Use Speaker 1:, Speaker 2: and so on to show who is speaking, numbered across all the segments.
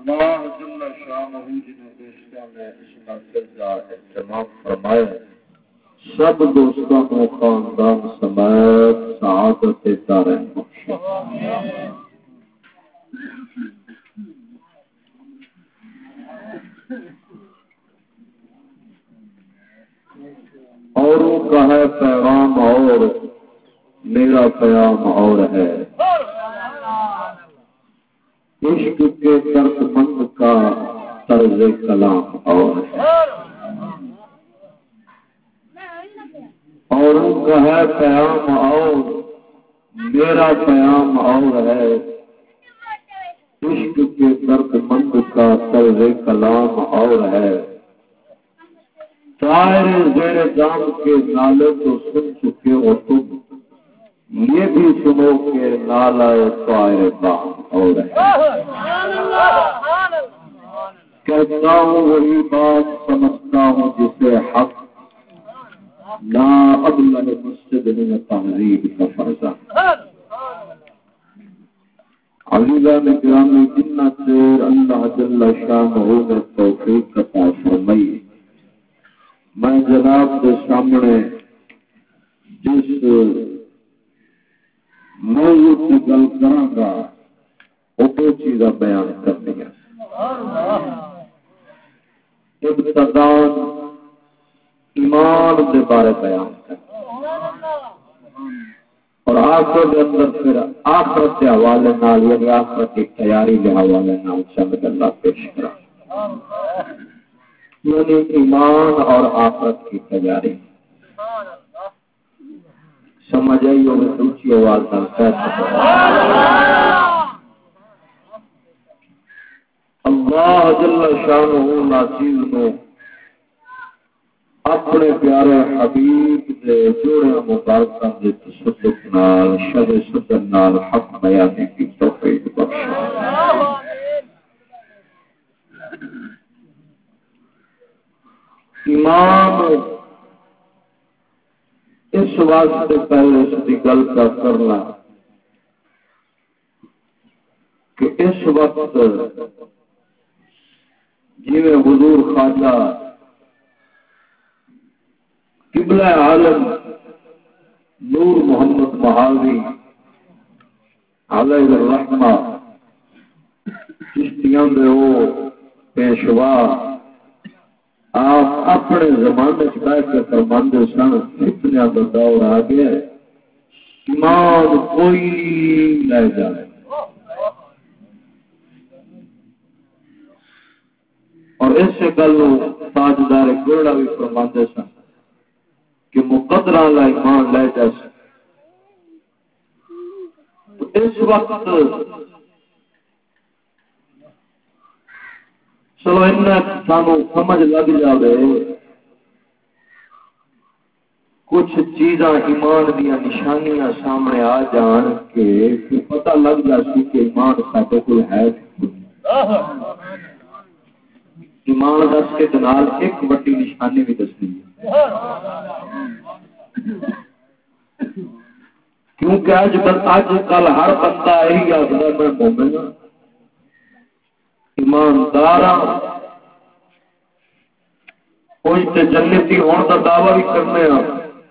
Speaker 1: اللہ جل شانہ جنہیں دوستوں نے اس محفل کا اہتمام فرمایا، سب دوستوں کو خاندان سمیت سعادت دارین بخشے۔ اوروں کا ہے پیغام اور میرا پیام اور ہے، عشق کے درد مند کا طرز کلام اور ہے۔ اوروں کا ہے پیام اور میرا پیام اور ہے، عشق کے درد مند کا طرز کلام اور ہے۔ طائر زیر دام کے نالے تو سن چکے ہو تم، یہ بھی سنو کہ نالہ طائر دام اور ہے۔ کہتا ہوں وہی بات سمجھتا ہوں جسے حق، لا ابلغ مسجد من تہذیب کا فرضہ۔ عزیزان گرامی، جنہ دیر اللہ جل شانہ نے توفیق عطا فرمائی، میں جناب کے سامنے جس موضوع کی گل کراں گا وہ دو چیزاں بیان کرنی ہے۔ ابتداءً ایمان کے بارے بیان کرنا اور آخر کے اندر پھر آخرت کے حوالے نال یعنی آخرت کی تیاری کے حوالے نال چند گلاں پیش کرا، یعنی ایمان اور آخرت کی تیاری۔ سمجھ آئی ہو اونچی آواز نال اللہ جل شانہ ناچیز نے اپنے پیارے حبیب دے جوڑے مبارکاں دے تصدق نال شر صدر نال حق بیانی کی توفیق بخشے۔ ایمان اس واسطے پہلے اس کی گل کا کرنا کہ اس وقت جی حضور خواجہ قبلہ عالم نور محمد مہالوی علیہ الرحمہ چشتیاں دے وہ پیشوا آپ اپنے زمانے سے بیٹھ کے فرماندے سن، فتنہ کا دور آ گیا، ایمان کوئی لے جائے۔ اور اس گل تاجدار گوڑا بھی فرماندے سن کہ مقدرہ والا ایمان لے جا سکے۔ تو اس وقت چلو سانو سمجھ لگ جائے، کچھ چیزاں ایمان دیا نشانیاں سامنے آ جان کے پتہ لگ جاتی کہ ایمان سارے کو ہے۔ ایمان دس کے نال ایک بڑی نشانی بھی دستی ہے، کیونکہ اج کل ہر بندہ یہی آخر میں مومن ہوں، ایماندار کوئی تے جنتی ہونے کا دعویٰ بھی کرنے ہیں،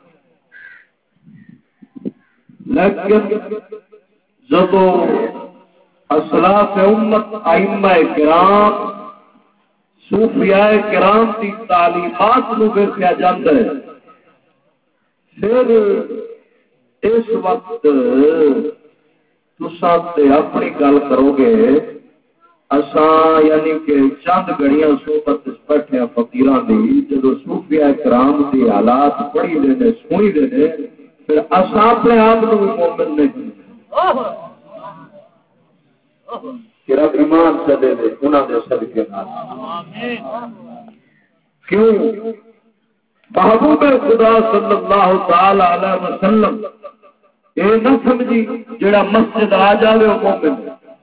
Speaker 1: لیکن جب اسلاف امت ائمہ کرام صوفیاء کرام کی تعلیمات نو دیکھا جاتا ہے، پھر اس وقت تساں تے اپنی گل کرو گے، اساں یعنی کہ چند گھڑیاں صحبت بیٹھے فقیراں دی، جب صوفیاء کرام دی حالات پڑھی دے سنی دے، پھر اساں اپنے آپ کو بھی مومن نہیں کہ رب ایمان سے دے دے انہاں دے صدقے نال۔ کیوں؟ محبوب خدا صلی اللہ تعالی علیہ وسلم اے نہ سمجھی جڑا مسجد آ جاوے وہ مومن،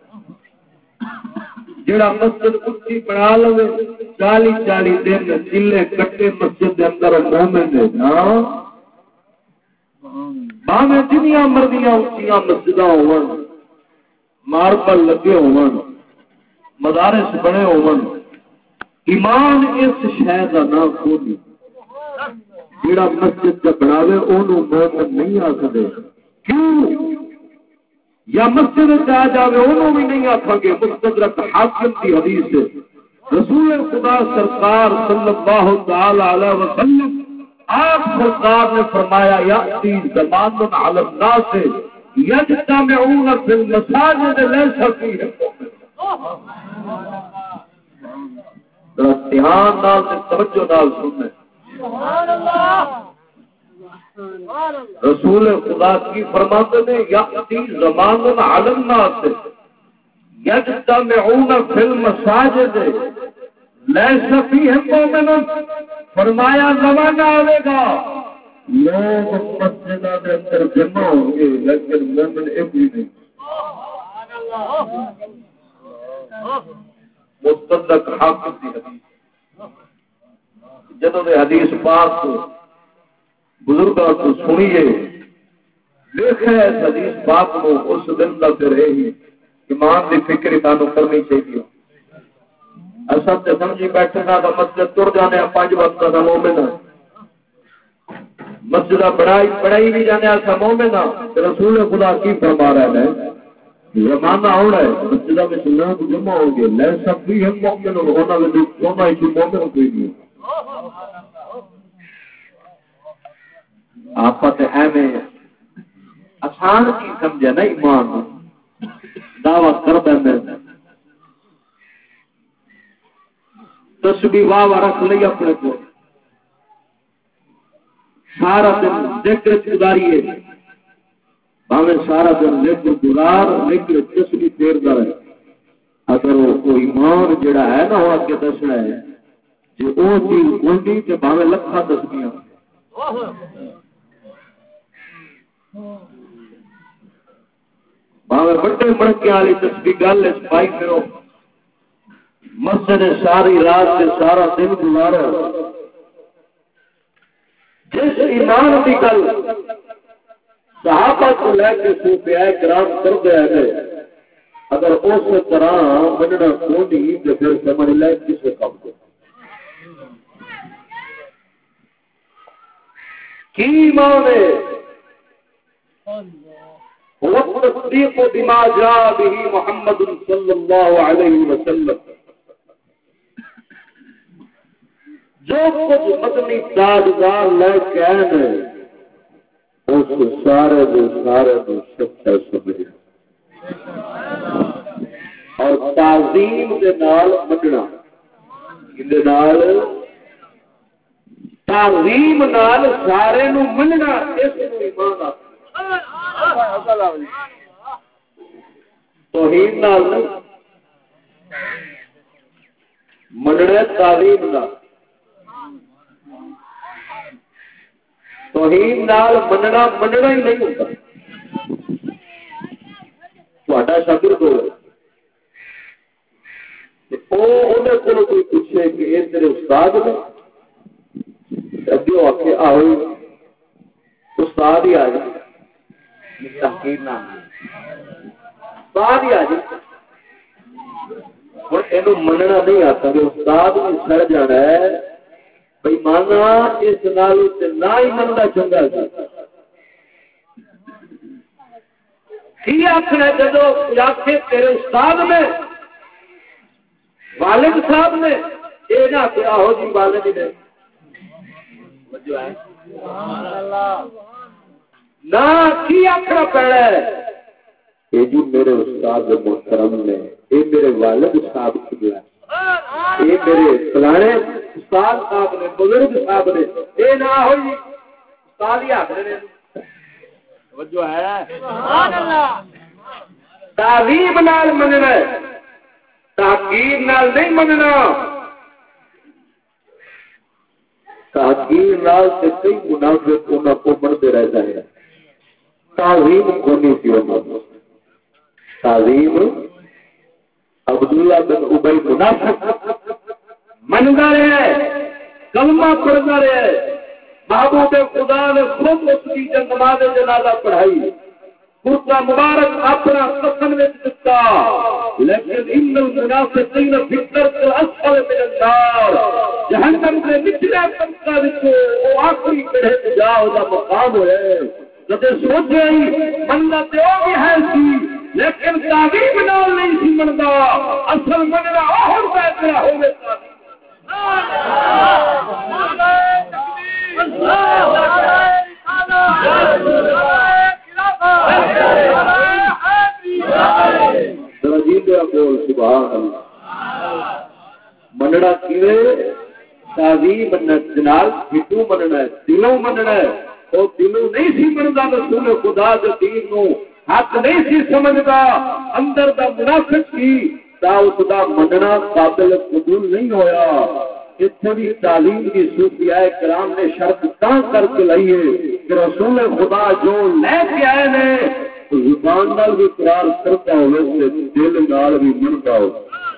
Speaker 1: جڑا مسجد اچھی بنا لو 40 دن چلے کٹے مسجد کے اندر مومن ہے نا، باویں جنیاں مرضیاں اچھیاں مسجداں ہون، ماربل لگے ہون، مدارس بنے ہون ایمان اس شہر کا نہ کھولی جڑا مسجد کا بناوے انہوں مومن نہیں آ سکے کیوں یا مسجد آ جاوے انہوں بھی نہیں آکھاں گے مستدرک حاکم کی حدیث ہے رسول خدا سرکار صلی اللہ تعالی علیہ وسلم آپ سرکار نے فرمایا یاتی زمان علی الناس یجتمعون فی المساجد لیس فیہ دھیان نال توجہ نال سننا سبحان اللہ رسول خدا کی فرماتے ہیں یاتی زمان علی الناس یجتمعون فی المساجد لیس فیہ مومن فرمایا زمانہ آئے گا لوگ مسجدہ کے اندر جمع ہوں گے لیکن مومن ایک بھی نہیں مستدرک حاکم کی حدیث جدوں نے حدیث پاک کو بزرگوں کو سنیے دیکھے اس حدیث پاک کو اس دن کا پھر یہی ایمان کی فکر تانوں کرنی چاہیے اصل تے سمجھی بیٹھے نہ تو مسجد تر جانے 5 وقت کا مومن مسجد بڑائی بھی جانے ایسا مومن رسول خدا کی فرما رہے ہیں زمانہ ہونا ہے مسجد میں لوگ جمع ہوں گے لے سب بھی ہم مومن ہونا مومن کوئی نہیں آپ ایویں آسان کی سمجھے نا ایمان دعوی کر دیں تسبیح واہ رکھ لی اپنے کو سارا دن ذکر گزاریے باویں سارا دن ذکر گزار ذکر تسبیح پھیردا رہے اگر وہ ایمان جڑا ہے نا وہ اگے دسنا ہے جو وہ چیز کوئی تے باویں لکھاں تسبیحاں باویں بڑے مڑکے والی تسبیح گل اس پائی پھرو مسجد ساری رات سے سارا دن گزارا جس ایمان کی گل صحابہ کو لے کے صوفیاء کرام کرتے ہیں اگر اس طرح مننا کھولی تو پھر سمجھ لے کسے کام کو کی ایمان ہے وَالتصديق بما جاء به محمد صلی اللہ علیہ وسلم جو کچھ مدنی تاجدار لے کے آئے اس سارے دے سچا سمجھے اور تعظیم دے نال مننا دے نال تعظیم نال سارے نو مننا اس نو ایمان آتا توحید نال مننا تعظیم نال توحید نال مننا ہی نہیں ہوتا تہاڈا شاگرد ہو وہ کوئی پوچھے کہ یہ تیرے استاد نے اگے آکھے آؤ استاد ہی آ جائے تحقیر نہ استاد ہی آ جائے ہوں یہ مننا نہیں آتا کہ استاد بھی سڑ جانا ہے بھائی مانا اس نال نہ ہی مننا چنگا کی آخنا جدو آخے تیرے استاد نے والد صاحب نے یہ نہ کہ آہو جی والد نے نہ کی آخنا پڑا ہے یہ جی میرے استاد محترم نے یہ میرے والد صاحب کیا یہ میرے فلانے استاد صاحب نے بزرگ صاحب نے یہ نہ ہوئی استاد ہی آخر توجہ ہے تعظیم نال مننا تحقیر نال نہیں مننا تحقیر نال سے کئی منافق انہوں کو بڑھتے رہتا ہے تعظیم کونی تھی انہوں تعظیم عبداللہ بن ابی منافق منگا رہے کلمہ پڑھتا رہے محبوب خدا نے خود اس کی نماز جنازہ پڑھائی کرتا مبارک اپنا کفن میں دیتا لیکن ان المنافقین فی الدرک الاسفل من النار، جہنم کے نچلے طبقہ وچ او آخری پڑھے جا او دا مقام ہوئے کدے سوچے بندہ تے او بھی ہے سی لیکن تعظیم نال نہیں سی مندا، اصل مننا او ہوندا ہے جڑا ہوے بول سبحان اللہ۔ مننا کیویں تعظیم نال ہٹو مننا ہے، دلوں مننا ہے، او دلوں نہیں سی مندا رسول خدا دے دین نو، حق نہیں سی سمجھدا، اندر دا منافق سی تا اس دا مننا قابل قبول نہیں ہویا۔ اتنے بھی تعلیم کی صوفیاء کرام نے شرط تاں کر کے لائیے کہ رسول خدا جو لے کے آئے نے زبان نال بھی اقرار کرتا ہوئے تے دل نال بھی منتا ہو۔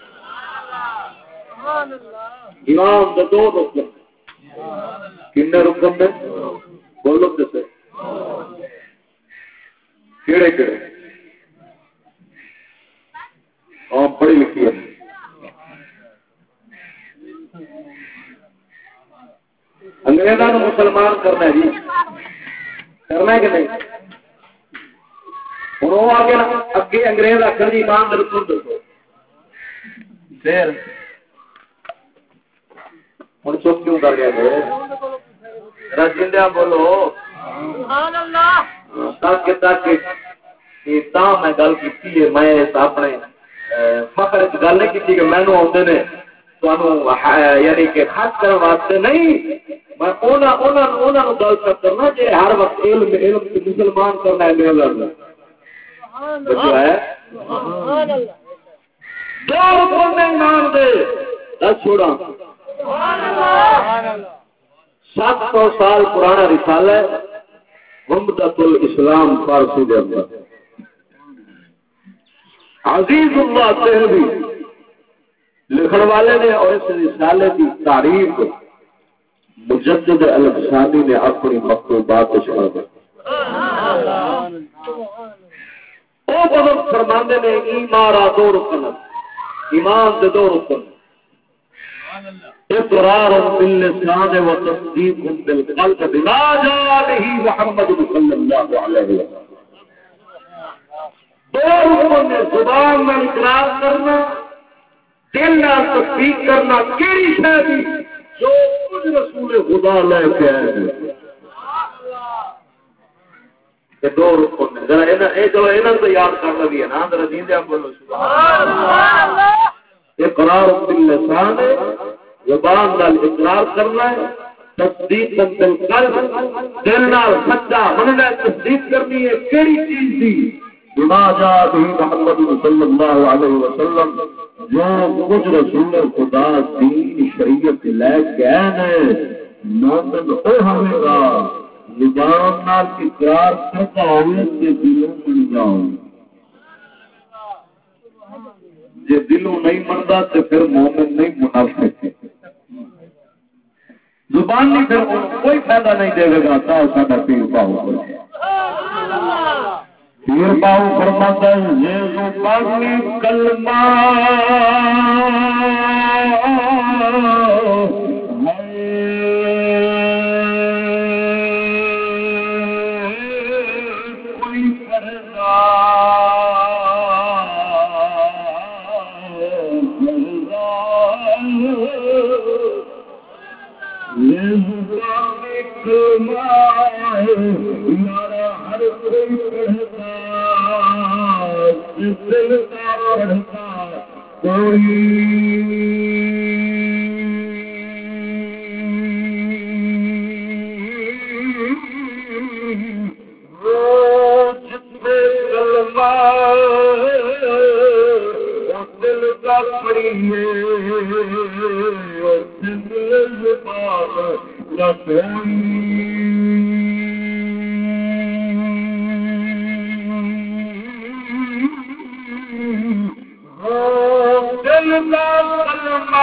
Speaker 1: امام دے دو رکن کنے رکن نے بولو تے کیڑے کیڑے اور پڑھی لکھی ہے انگریزاں نو مسلمان کرنا ہے جی، کرنا ہے کہ نہیں؟ ہوں وہ آگے اگے انگریز آخر جی ایمان دے رسول دسو، پھر ہوں چپ کیوں کر گیا جی؟ رجندیا بولو تاکہ میں گل کی ہے، میں اپنے فخر گل نہیں کی کہ مینو آتے نے یعنی کہ خاص کرنے واسطے نہیں، میں گل کرنا جی ہر وقت علم مسلمان کرنا ہے میرے دو رکن ایمان دے دس چھوڑا 700 سال پرانا رسالہ ہے عمدۃ الاسلام فارسی دے اندر عزیز اللہ تہلوی لکھن والے نے، اور اس رسالے کی تعریف مجدد الفسانی نے اپنی مکتوبات شمار دی۔ وہ بزرگ فرماندے نے ایمارا دو رکن، ایمان دے دو رکن، اقرار باللسان و تصدیق بالقلب بما جاء به محمد صلی اللہ علیہ وسلم۔ دو رکن نے زبان میں اقرار کرنا، دل نال تصدیق کرنا، کیڑی شے دی جو کچھ رسول خدا لے کے آئے کہ دو رکن نے ذرا چلو انہاں تو یاد کرنا بھی ہے نا، ذرا جیندے بولو سبحان اللہ۔ اقرار باللسان زبان نال اقرار کرنا ہے، تصدیق بالقلب دل نال سچا مننا، تصدیق کرنی ہے کیڑی چیز دی بما جاء به محمد صلی اللہ علیہ وسلم، جو کچھ رسول خدا دین شریعت لے کے آئے مومن او ہوے گا زبان نال اقرار کرتا ہوئے کہ دلوں من جاؤ، جے دلوں نہیں منتا تو پھر مومن نہیں، منافق ہے۔ زبان نہیں پھر کوئی فائدہ نہیں دے گا، تا ساڈا پیر پاؤ پیر باؤ فرماتا ہے یہ زبان کلمہ کوئی کرنا یہ زبان کلمہ ہر کوئی پڑھتا، دل کا پڑھتا کوئی وہ جتنے کلمہ دل کا پڑھیے دل زبان نہ کوئی دل کا کلمہ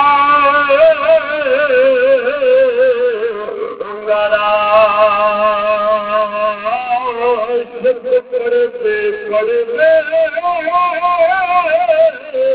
Speaker 1: پڑھتے پڑھتے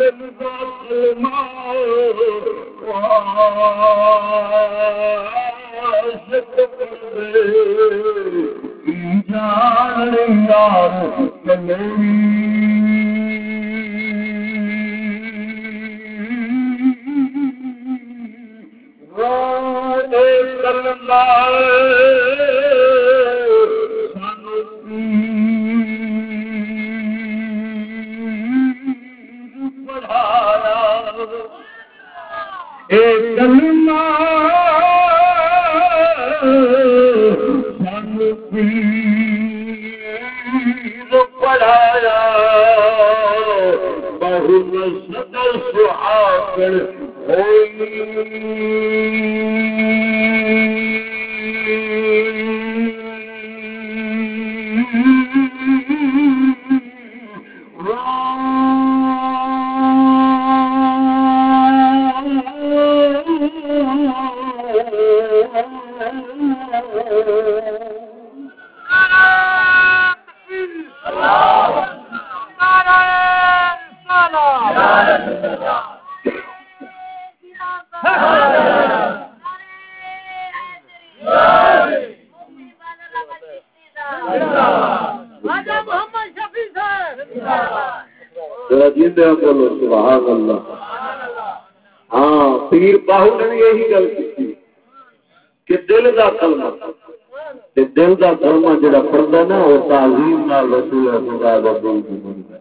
Speaker 1: بولو سبحان اللہ. ہاں پیر باہو نے بھی یہی گل کی کہ دل کا کلمہ دل کا کلمہ جڑا پڑھتا نا وہ تعظیم نال رسول خدا دا دل کی بنتا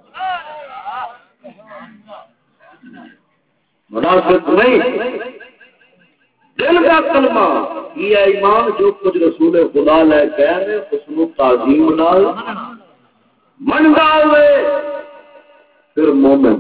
Speaker 1: مناسب نہیں. دل کا کلمہ یہ ایمان جو کچھ رسول خدا لے کے آئے اس کو تعظیم نال منگا ہوئے پھر مومن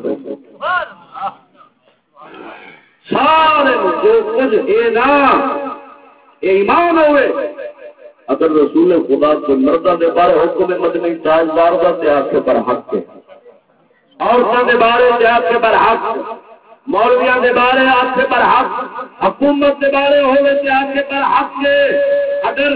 Speaker 1: سارے جو کچھ ہے نا ایمان ہوئے. اگر رسول خدا کو مردہ دے بارے حکم مدنی تاجدار دا تے آپ کے پر حق ہے, عورتوں دے بارے تے آپ کے پر حق, مولویاں دے بارے آپ کے پر حق, حکومت دے بارے ہوئے تے آپ کے پر حق ہے. اگر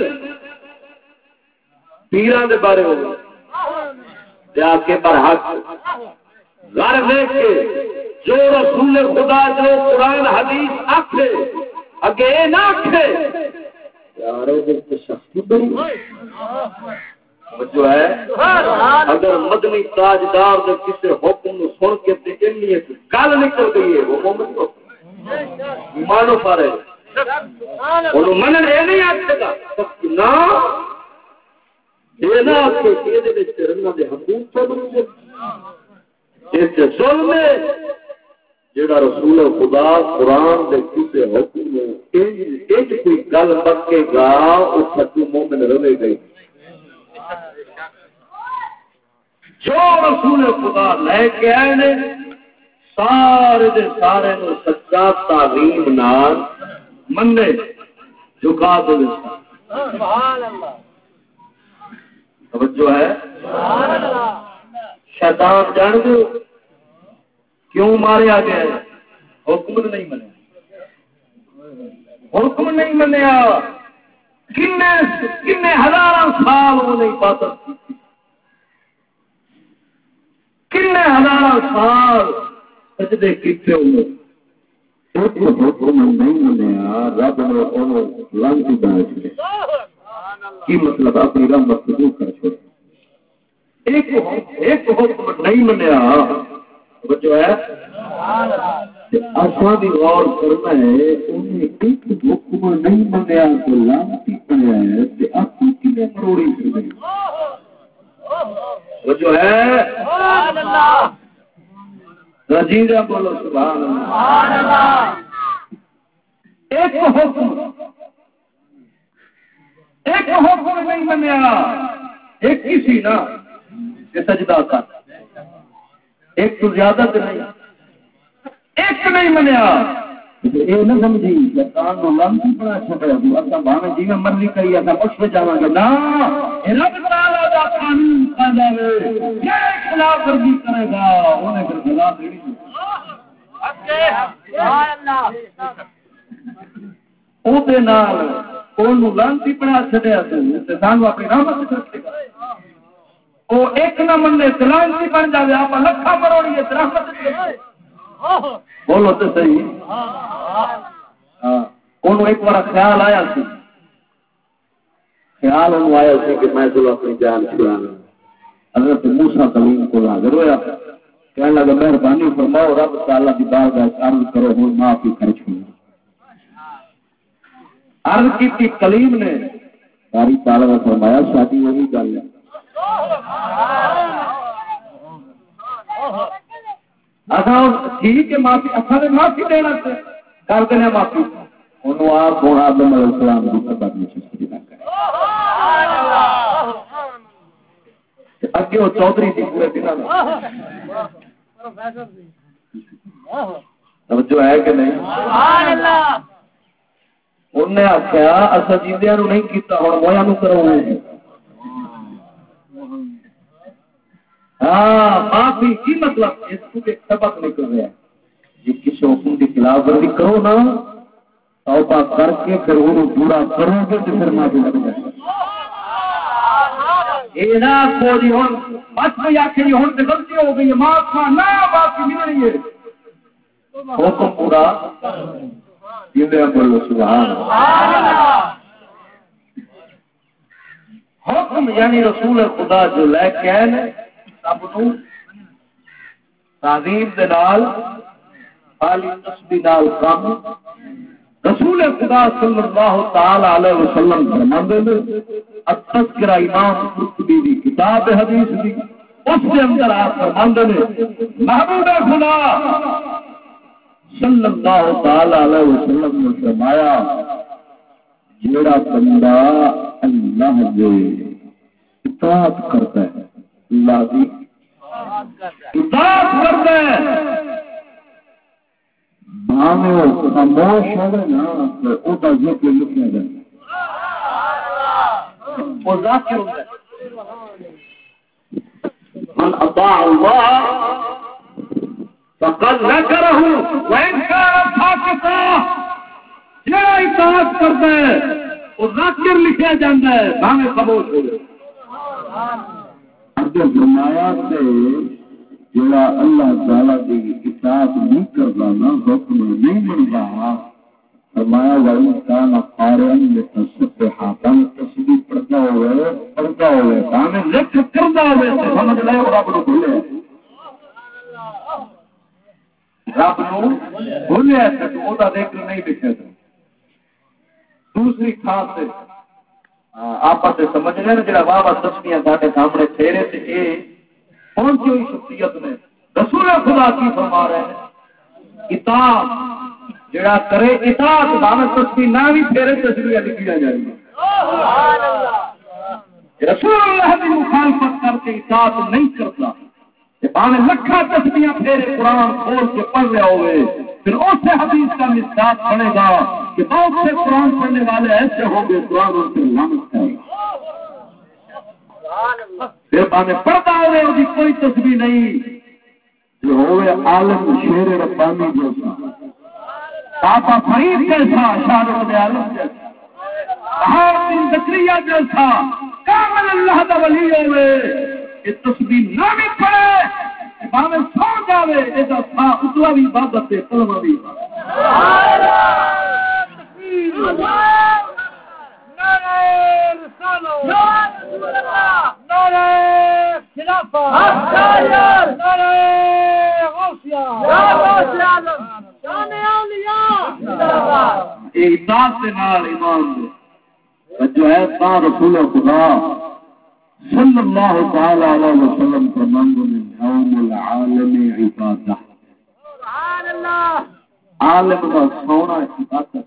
Speaker 1: پیراں دے بارے ہوئے تے آپ کے پر حق. گھر دیکھ کے جو رسول خدا جو قرآن حدیث آکھے اگے اے نہ آکھے یار دل کی سختی بڑی جو ہے. اگر مدنی تاجدار دے کسی حکم نو سن کے تے انہی ایک گل نکل گئی ہے وہ مومن کو ایمانو پارے انہوں منن اے نہیں آکھے گا نہ یہ نہ آکھے کہ دے وچ رنگاں دے حقوق تو بنو اس ظلم جڑا رسول خدا قرآن دے کسے حکم میں ایک کوئی گل بکے گا اس سچو مومن رہے گئی. جو رسول خدا لے کے آئے نے سارے دے سارے نو سچا تعلیم نال مننے جھکا دے. سبحان اللہ. توجہ ہے. سبحان اللہ. شیطان جان دو کیوں ماریا گیا ہے؟ حکم نہیں منیا, حکم نہیں منیا. کنے ہزار سال وہ نہیں پاتا, کنے ہزار سال سجدے کیتے ہوئے حکم نہیں منیا. رب نے لانتی بنا چھوڑے. کی مطلب اپنی رحمت قبول کر چھوڑے. ایک حکم نہیں منیا جو ہے اصل بھی غور کرنا ہے. انہیں ایک حکم نہیں منیا تو لانتی بنیا ہے آپ کی مروڑی سے وہ جو ہے رجیدہ بولو سبحان اللہ. ایک حکم نہیں منیا. ایک ہی سی نا سجدہ کا ایک تو زیادہ تو نہیں, ایک نہیں منیا. یہ نہ سمجھی شیطان نو لانتی بنا چھوڑا تو اصل بھاوے جی میں مرضی کری اتا مش پہ جاواں گے نا. رب تعالی دا قانون قاعدہ ہے یہ خلاف ورزی کرے گا انہیں پھر سزا دینی. سبحان اللہ. او دے نال اونوں لانتی بنا چھڈیا تے سانو اپنی رحمت سے رکھے گا. وہ ایک نہ مننے سلامتی بن جائے آپ لکھا مروڑی رحمت. بولو تو صحیح. ہاں انہوں ایک بار خیال آیا سی، خیال انہوں آیا سی کہ میں چلو اپنی جان چھڑانا. حضرت موسیٰ کلیم کو حاضر ہویا، کہنے لگا مہربانی فرماؤ رب تعالیٰ کی بارگاہ عرض کرو ہوں معافی خرچ ہوں. عرض کی کلیم نے باری تعالیٰ نے فرمایا شادی وہی گل ہے. ٹھیک ہے معافی اچھا نے معافی دینا کر دینا معافی. انہوں آپ کو آدم علیہ السلام کی خبر نہیں سجدہ کرے. اگے وہ چودھری تھی پورے دن توجہ ہے کہ نہیں. انہیں آخیا اصا جیندیا نہیں کیتا ہوں مویا نو کرو. ہاں معافی کی مطلب اس کو ایک سبق نکل رہا ہے. جی کسی حکم کی خلاف ورزی کرو نا توبہ کر کے پھر انہوں پورا کرو گے تو پھر معافی لگ جائے. یہ نہ کو جی ہوں بس میں آخر ہوں تو غلطی ہو گئی معاف نہ معافی مل رہی ہے حکم پورا. حکم یعنی رسول خدا جو لے کے آئے سب تعظیم دے نال خالی تسبیح نال کام. رسول خدا صلی اللہ تعالی علیہ وسلم فرماندے نے التذکرہ امام قرطبی دی کتاب حدیث دی اس کے اندر آپ فرماندے نے محبوب خدا صلی اللہ تعالی علیہ وسلم نے فرمایا جیڑا بندہ اللہ کی اطاعت کرتا ہے اللہ کی اطاعت کرتا ہے بھاوے وہ خاموش ہوگا نا تو وہ ذکر لکھا جائے وہ ذاکر ہوتا ہے. من اطاع اللہ فقد ذکرہ وان کان ساکتا. جڑا اطاعت کرتا ہے وہ ذاکر لکھا جاتا ہے بھاوے خاموش ہو جائے. اگر فرمایا کہ جڑا اللہ تعالی کی اطاعت نہیں کرتا نا حکم نہیں بنتا فرمایا وہی کان قارئا لتصبح تسبیح پڑھتا ہوئے بھاوے ذکر کرتا ہوئے سمجھ لے رب کو بھولے رب کو بھولے تو وہ ذکر نہیں لکھے. دوسری خاص سے آپ سے سمجھ رہے ہیں جڑا واہ تسبیحاں سارے سامنے پھیرے تے یہ پہنچی ہوئی شخصیت نے رسول خدا کی فرما رہے ہیں اطاعت جڑا کرے اطاعت بھاوے تسبیح نہ بھی پھیرے تسبیح لکھی جائے. رسول اللہ کی مخالفت کر کے اطاعت نہیں کرتا بھاوے لکھا تسبیحاں پھیرے قرآن کھول کے پڑھ رہا ہوئے پھر اس سے حدیث کا مصداق بنے گا کہ بہت سے قرآن پڑھنے والے ایسے ہوں گے قرآن ان سے لعنت کرے گا. پھر بانے پڑھتا ہوئے اس کی کوئی تسبیح نہیں جو ہوئے عالم شیر ربانی جیسا پاپا فرید جیسا شارق عالم جیسا ہر دن زکریا جیسا کامل اللہ کا ولی ہوئے یہ تسبیح نہ بھی پڑھے بانے سو جاوے ایسا تھا اتوا بھی عبادت ہے کلمہ بھی جو ہے رسول خدا صلی اللہ تعالی علیہ وسلم فرماندے ہیں یوم العالم عبادہ. عالم کا سونا عبادت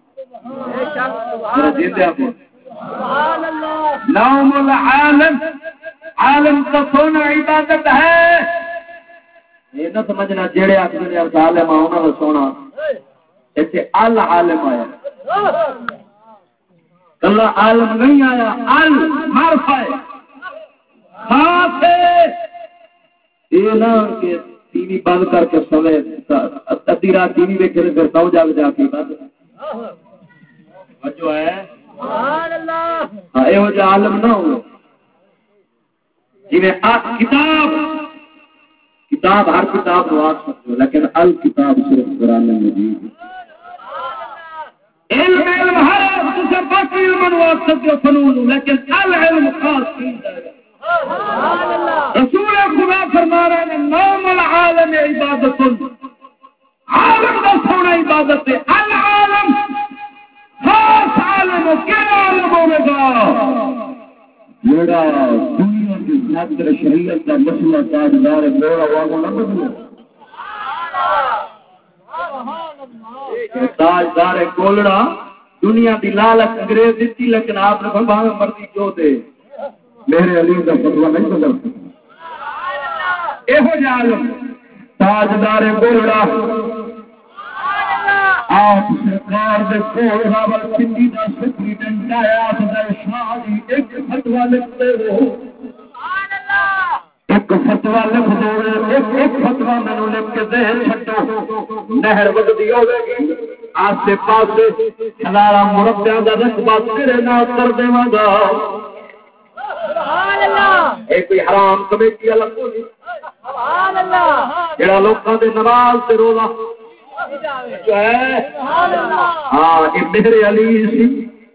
Speaker 1: نوم العالم عالم کا سونا عبادت ہے. یہ نہ سمجھنا جڑے آخر عالم آنا کا سونا ایسے العالم آیا کلا عالم نہیں آیا المعرفہ ہے خاص ہے. یہ نہ کہ ٹی وی بند کر کے سوے ادھی رات ٹی وی دیکھے پھر سو جا کے عبادت جو ہے یہ عالم نہ ہو. جی کتاب کتاب ہر کتاب کو آپ سکتے ہو، لیکن الکتاب صرف قرآن مجید. علم ہر باقی علم آپ سکتے ہو فنون، لیکن العلم خاص چیز ہے. رسول خدا فرما رہے ہیں نام العالم عبادت، عالم کا سونا عبادت ہے. العالم خاص عالم، کیا عالم ہوگا میرا دنیا کی خاطر شریعت کا مسئلہ تاجدار میرا واگو نہ بدلے. تاجدار کولڑا دنیا کی لالچ انگریز دیتی، لیکن آپ نے بھاوے مرضی جو دے میرے علی کا فتوا نہیں بدل سکتا. یہ عالم تاجدار کولڑا آپ سرکار دے کول راول پنڈی دا سپرینٹینڈنٹ آیا خدا شاہ جی ایک فتوا لکھتے ہو، ایک فتوا لکھ دو، ایک فتوا مینوں لکھ کے دے چھڈو. نہر وگدی ہوے گی آسے پاسے ہزاراں مربیاں دا رقبہ تیرے نال کر دیواں گا. سبحان اللہ. اے کوئی حرام کمیٹی والا کوئی سبحان اللہ جڑا لوکاں دے نماز تے روزہ جو ہے ہاں یہ میرے علی سی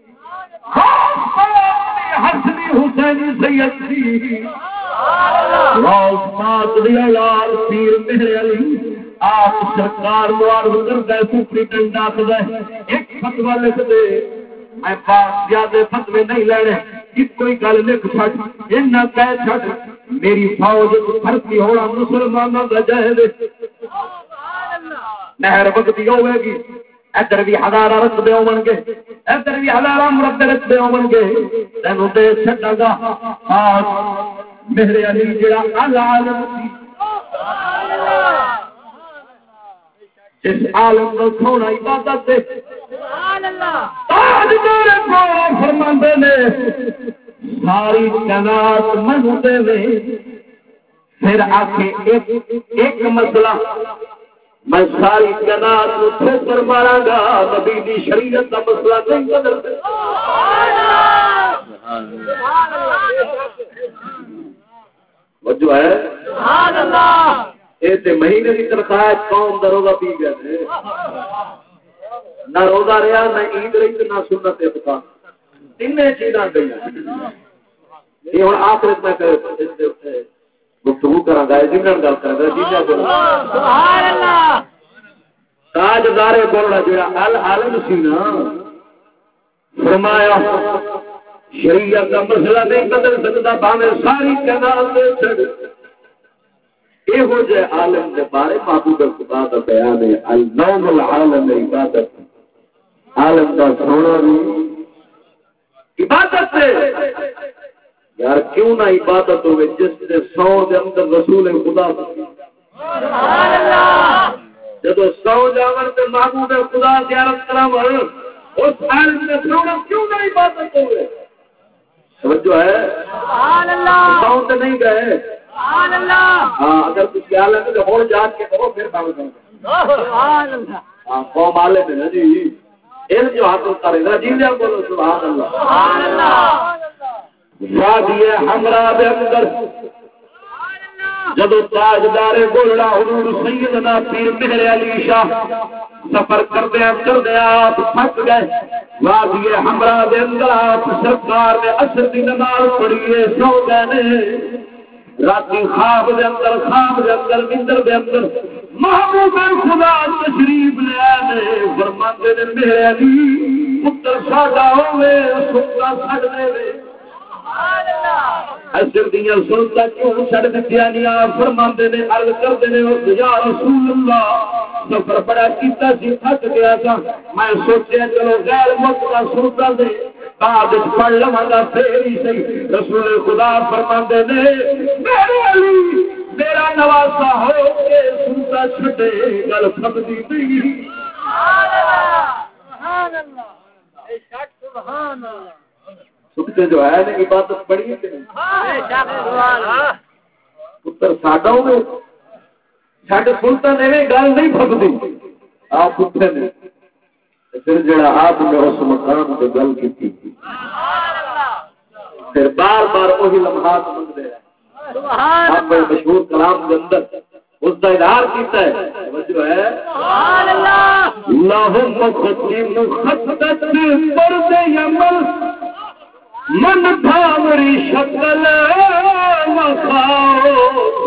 Speaker 1: حسنی حسینی سید سی روز پاک دیا یار پیر میرے علی آپ سرکار معارض کرتا ہے سپرینٹینڈنٹ آتا ہے ایک فتوا لکھ دے. میں پاس زیادہ فتوے نہیں لینے، ایک کوئی گل لکھ چھٹ اتنا کہہ چھٹ میری فوج بھرتی ہونا مسلمانوں کا جہد. نہر وگدی ہوے گی ادھر بھی ہزارہ رقبے ہون گے، ادھر بھی ہزارہ مربے رقبے ہون گے. تینوں دے چھڈاں گا میرے علی جڑا العالم سی جس عالم کو سونا عبادت ہے. سبحان اللہ. تاجدار کو فرماندے نے ساری کائنات منتے نے پھر آکھے ایک مسئلہ میں ساری کائنات کو ٹھوکر مارا گا، نبی دی شریعت کا مسئلہ نہیں بدلتا. وجہ ہے سبحان اللہ. یہ تے مہینے کی تنخواہ قوم دا روزہ پی گیا تھے، نہ روزہ رہا نہ عید رہی نہ سنت اتفاق، تین چیزاں گئی. یہ ہوں آخرت میں گفتگو کرا گا جن گل کر سبحان اللہ. تاجدار بولنا جڑا العالم سی نا فرمایا شریعت کا مسئلہ نہیں بدل سکتا بھاوے ساری کائنات دے چھڑ. یہو جے عالم کے بارے محبوب خدا کا بیان ہے النوم العالم عبادت. عالم کا سونا بھی عبادت ہے یار. کیوں نہ عبادت ہوئے جس نے 100 دے اندر رسول خدا سبحان اللہ جدو 100 جاور تے محبوب خدا زیارت کراون اس عالم نے سونا کیوں نہ عبادت ہوئے. سمجھو ہے سبحان اللہ. 100 تے نہیں گئے سبحان اللہ. ہاں اگر کچھ خیال ہے تو اور جان کے کرو پھر کام کرو. سبحان اللہ. ہاں قوم عالم ہے نا جی علم جو حاصل کرے نا جی لیا بولو سبحان اللہ. سبحان اللہ. وادی حمراء دے اندر جدو تاجدار گولڑا حضور سیدنا پیر مہر علی شاہ سفر کردیا آپ تھک گئے. وادی حمراء دے اندر آپ سرکار نے عصر دی نماز پڑھیے سو گئے نے. راتی خواب دے اندر نیندر دے اندر محبوب خدا تشریف لے آئے. فرماندے نے میرے علی پتر ساڈا ہوے سکا چھڈ دے. اصل دیا سنتا کیوں چھڈ دتیا نہیں آپ فرماندے نے عرض کردے نے یا رسول اللہ سفر بڑا کیتا سی تھک گیا تھا میں سوچیا چلو غیر وقت کا سنتا دے بعد پڑھ لواں گا پھر ہی صحیح. رسول خدا فرماندے نے میرے علی میرا نواسا ہو کے سنتا چھڈے گل پھبدی نہیں. سبحان اللہ سبحان اللہ بے شک سبحان اللہ. سکتے جو ہے نا عبادت بڑی ہے پتر ساڈا ہوئے ساڈے سلطان نے گل نہیں پھبدی آپ اٹھے نے پھر جڑا آپ نے اس مقام سے گل کی پھر بار بار وہی لمحات منگتے ہیں. آپ مشہور کلام کے اندر اس کا اظہار کیتا ہے جو ہے اللہم ختم خطت برد یمن من بھامری شکل وخاؤ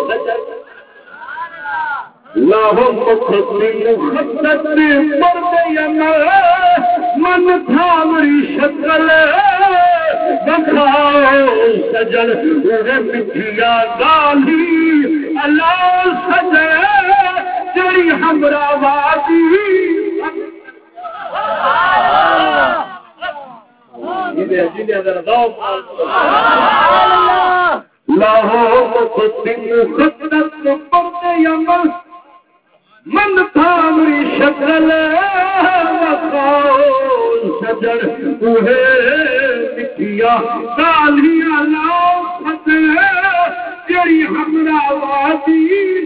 Speaker 1: اللہم ختم خطت برد یمن من بھامری شکل وخاؤ سجن رے مٹھیا گالی اللہ سجے تیری ہمراہ وادی لاہور من تھامری شکل سجن اوہے مٹھیا گالیاں لاؤ سجے تیری ہمراہ وادی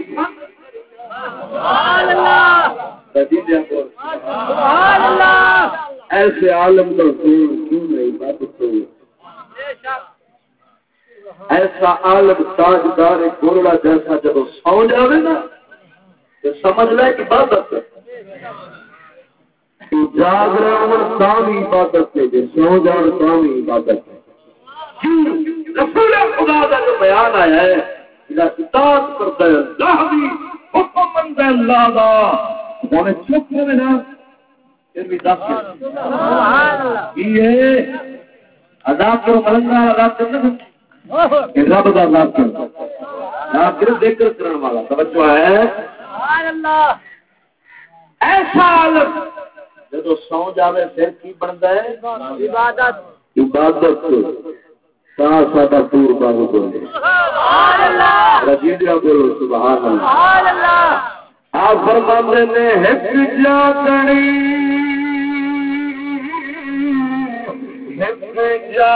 Speaker 1: ایسے عالم کا کیوں نہیں بات ہو ایسا عالم تاجدار گورڑا جیسا جب سو جاوے نا تو سمجھ لے کہ عبادت ہے تو جاگ رہا تامی عبادت ہے جو سو جان تامی عبادت ہے رسول خدا کا جو بیان آیا ہے اطاعت کرتا ہے اللہ بھی حکم مند ہے اللہ دا ہمیں چپ ہوئے نا پھر بھی دس یہ عذاب کرو ملنگا عذاب کرنا رب کا عذاب کرنا صرف ذکر کرنے والا توجہ ہے ایسا عالم جب سو جاوے پھر کی بنتا ہے عبادت سادہ پور بابو بولے رجیدیا بولو سبحان اللہ آپ فرماندے نے ہک جا کری ہک جا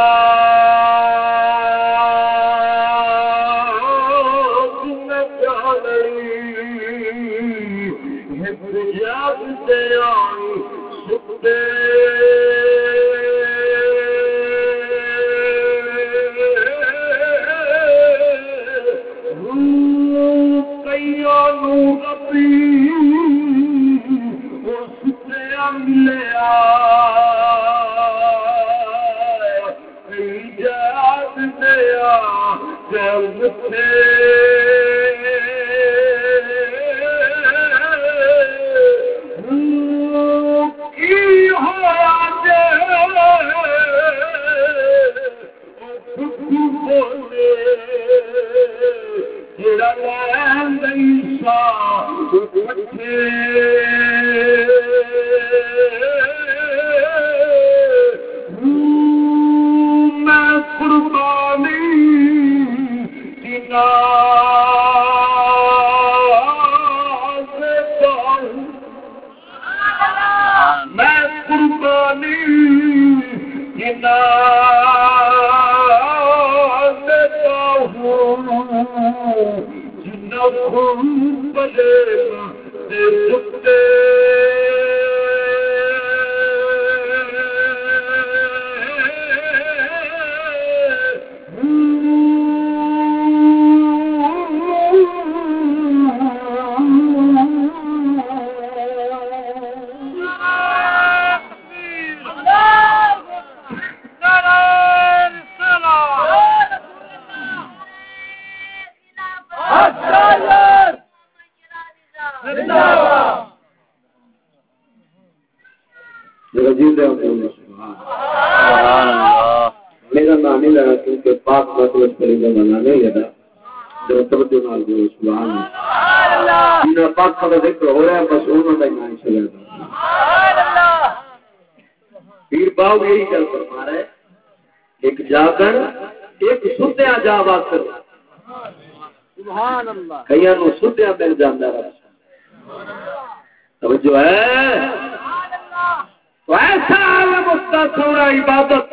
Speaker 1: میرا نام نہیں لینا کیونکہ پاک مطلب کریں گا نام نہیں لینا جو توجہ نال بولو سبحان اللہ جنہاں پاک کا ذکر ہو رہا ہے بس انہوں کا نام چلے گا پیر باؤ یہی گل فرما رہے ایک جاگن ایک ستیا جا بات کر سبحان اللہ کئی نو ستیا مل جاتا ہے توجہ ہے تو ایسا عالم اس کا سونا عبادت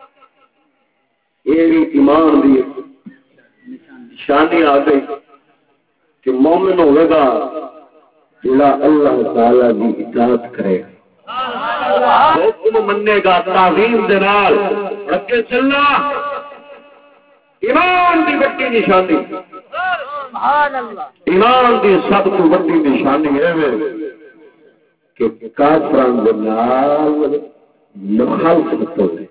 Speaker 1: یہ بھی ایمان دی نشانی آ گئی کہ مومن ہوئے گا جڑا اللہ تعالی کی اطاعت کرے گا حکم مننے گا تعظیم دے نال اگے چلنا ایمان دی بڑی نشانی ایمان کی سب تو بڑی نشانی ہے کہ کافران دے نال مخالفت ہوئے،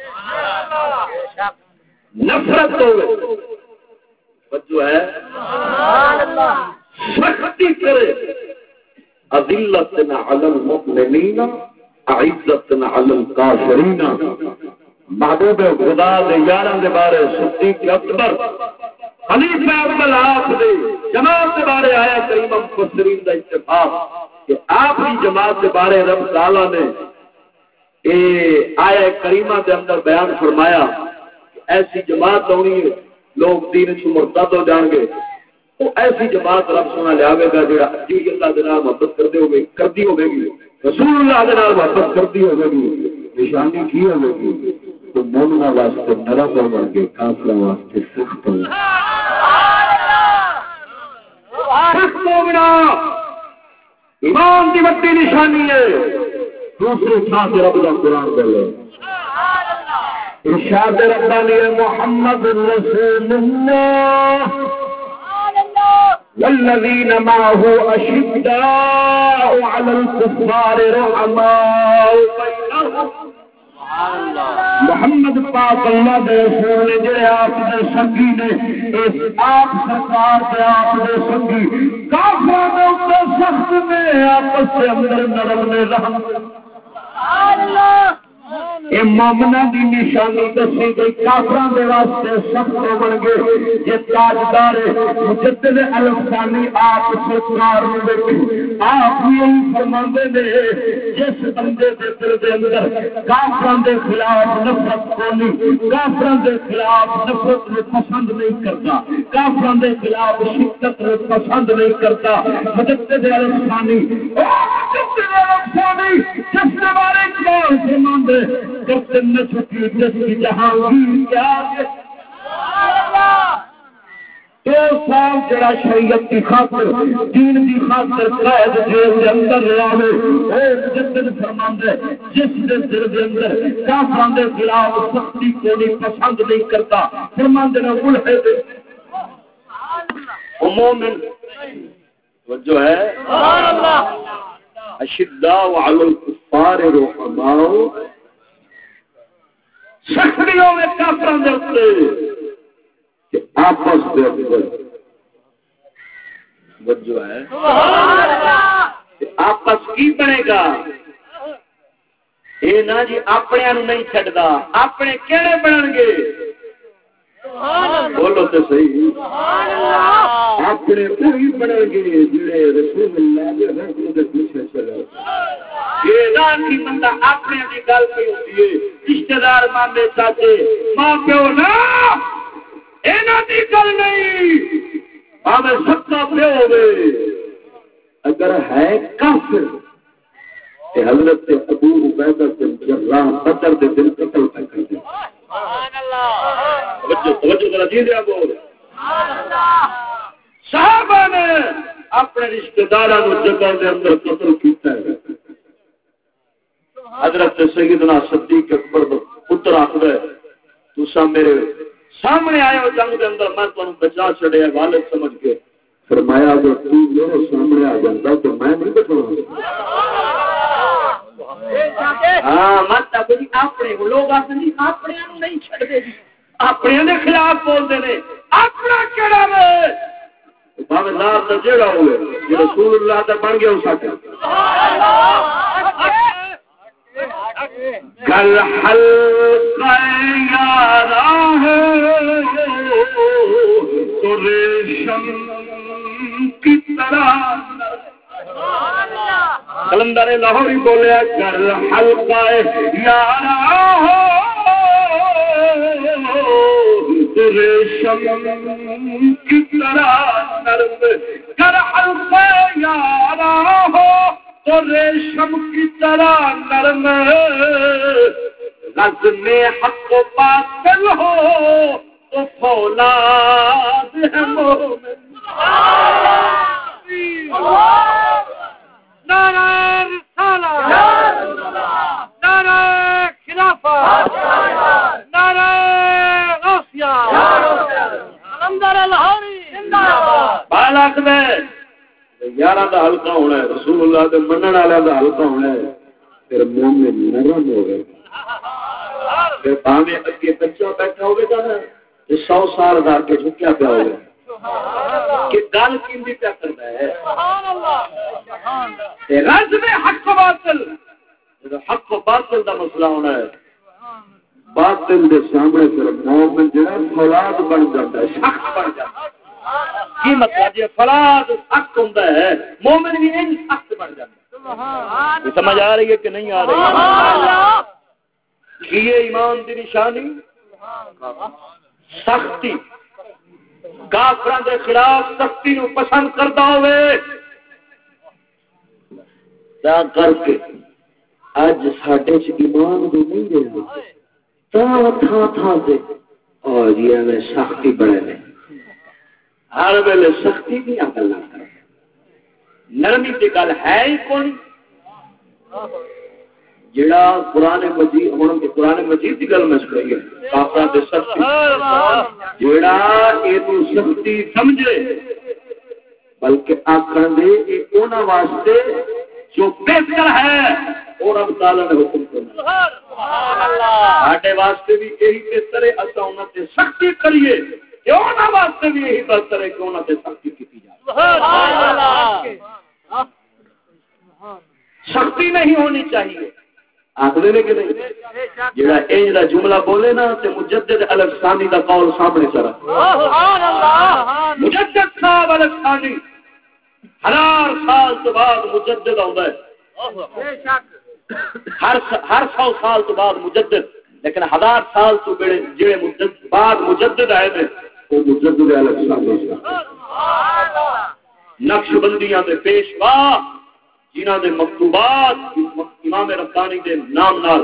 Speaker 1: نفرت ہوئے، جو ہے سختی کرے، اذلت علی المؤمنین اعزت علی الکافرین. محبوب خدا دے یاراں دے بارے صدیق اکبر خلیفہ اول آپ دے جماعت کے بارے آیا کریم مفسرین دا اتفاق کہ آپ کی جماعت کے بارے رب تعالی نے اے آیا کریمہ کے اندر بیان فرمایا کہ ایسی جماعت ہونی ہے لوگ دین سے مرتد ہو جان گے، تو ایسی جماعت رب سونا لیا گا جو جی اللہ کے نام محبت کرتے ہوئے کرتی ہوگی رسول اللہ کے نام محبت کرتی ہوگی. نشانی کی ہوگی تو مومنا واسطے نرم ہو گے، کافر واسطے سخت ہو گے. سخت ہونا ایمان کی بڑی نشانی ہے. دوسرے تھان سے رب کا قرآن بولے ارشاد ربانی محمد رسول اللہ والذین معه اشداء علی الکفار رحماء بینہم. محمد پاک اللہ دے رسول نے جڑے آپ دے سنگی نے اس آپ سرکار دے آپ دے سنگی کافراں دے اوپر سخت نے آپس کے اندر نرم نے رحم. اے مومناں دی نشانی دسی گئی کافراں دے واسطے سخت بن گئے. یہ تاجدار مجدد الفانی آپ سرکار نو ویکھ آپ یہی فرماندے نے جس بندے دے دل دے اندر کافراں دے خلاف نفرت کونی، کافراں دے خلاف نفرت نو پسند نہیں کرتا، کافراں دے خلاف شدت نو پسند نہیں کرتا. مجدد الفانی جس کے بارے میں فرماندے کرتے نہ چھٹی جس کی جہانگیر کیا تو صاحب جڑا شریعت کی خاطر دین کی خاطر قائد جیل کے اندر رہے اے مجدد فرماندے جس دے دل کے اندر کافراں دے خلاف سختی کو نہیں پسند نہیں کرتا. فرماندے نہ ملحد مومن جو ہے سبحان اللہ اشداء علی الکفار رحماء سختیوں میں کافراں دے اوپر کہ آپس دے اندر جو ہے آپس کی بنے گا یہ نہ جی اپنے نہیں چھڈدا اپنے کہڑے بنن گے بولو تو صحیح اپنے وہی بنن گے جڑے رسول اللہ دے حکم دے پیچھے چلے. یہ لاٹھی بندہ اپنے کی گل پہ ہوتی ہے رشتے دار مامے چاچے ماں پیو نہ انہاں دی گل نہیں ہمیں سچا پیو ہوے اگر ہے کافر کہ حضرت ابو عبیدہ بن جراح بدر دے دل قتل کر دے. سبحان اللہ توجہ ذرا جی دیا بول. سبحان اللہ صحابہ نے اپنے رشتہ داراں نو جگہ دے اندر قتل کیتا ہے. حضرت سیدنا صدیق اکبر پتر آخر تسا میرے سامنے آئے ہو جنگ کے اندر میں تمہیں بچا چڑیا والد سمجھ کے. فرمایا اگر تو میرے سامنے آ جاتا تو میں نہیں بچاؤں. ہاں مت اپنے لوگ آتے اپنے نہیں چھڑتے اپنے دے خلاف بولتے ہیں اپنا کہڑا بھاوے نام تو جیڑا ہوئے جو رسول اللہ کا بن گیا اس کا گل حلقہ یارا ہے تو ریشم کی طرح. کلندر لاہوری بولیا گل حلقہ یارا ہو تو ریشم کی طرح نرم. گر حلقہ یارا ہو تو ریشم کی طرح نرم. رزم حق و باطل ہو تو فولاد ہے مومن. نعرہ رسالت، نعرہ خلافت، نعرہ غوثیہ، کلندر لاہوری زندہ باد. یاراں دا حلقہ ہونا ہے، رسول اللہ دے منن والے دا حلقہ ہونا ہے، پھر مومن نرم ہوگا. پھر بھاویں اگے بچہ بیٹھا ہوگا نا 100 سال دا کے جھکیا پیا ہوگا کہ گل کیندی پیا کردا ہے. سبحان اللہ سبحان اللہ. رز میں حق و باطل، حق و باطل دا مسئلہ ہونا ہے، باطل دے سامنے پھر مومن جڑا فولاد بن جاتا ہے، سخت بن جاتا ہے. کی مطلب یہ فولاد سخت ہوندا ہے، مومن بھی نہیں سخت بن جاتا. سبحان، سمجھ آ رہی ہے کہ نہیں آ رہی؟ یہ ایمان دی نشانی سختی، کافراں دے خلاف سختی نو پسند کردا ہوئے. تا کر کے اج ساڈے چ ایمان دی نہیں رہی، تھا سے اور یہ میں سختی بڑے نے، ہر ویلے سختی دی گل کر، نرمی کی گل ہے ہی کوئی. جڑا قرآن مجید ہن قرآن مجید کی گل میں سنائی ہے، کافراں تے سختی، جڑا اے تو سختی سمجھے بلکہ آکھن دے اے انہاں واسطے جو بہتر ہے اور رب تعالی نے حکم کرنا. سبحان اللہ. ہمارے واسطے بھی یہی بہتر ہے اساں انہاں تے سختی کریے، کہ انہاں واسطے بھی یہی بہتر ہے کہ انہاں تے سختی کی جائے. سبحان اللہ. سختی نہیں ہونی چاہیے. آخری نے کہ نہیں، جڑا انج دا جملہ بولے نا تے مجدد الفسانی دا قول سامنے چلا. سبحان اللہ. مجدد صاحب الفسانی 1000 سال تو بعد مجدد آتا ہے، ہر 100 سال تو بعد مجدد، لیکن 1000 سال تو جڑے بعد مجدد آئے تھے وہ مجدد الفسانی. نقش بندیاں دے پیشوا جنہ دے مکتوبات امام ربانی دے نام نال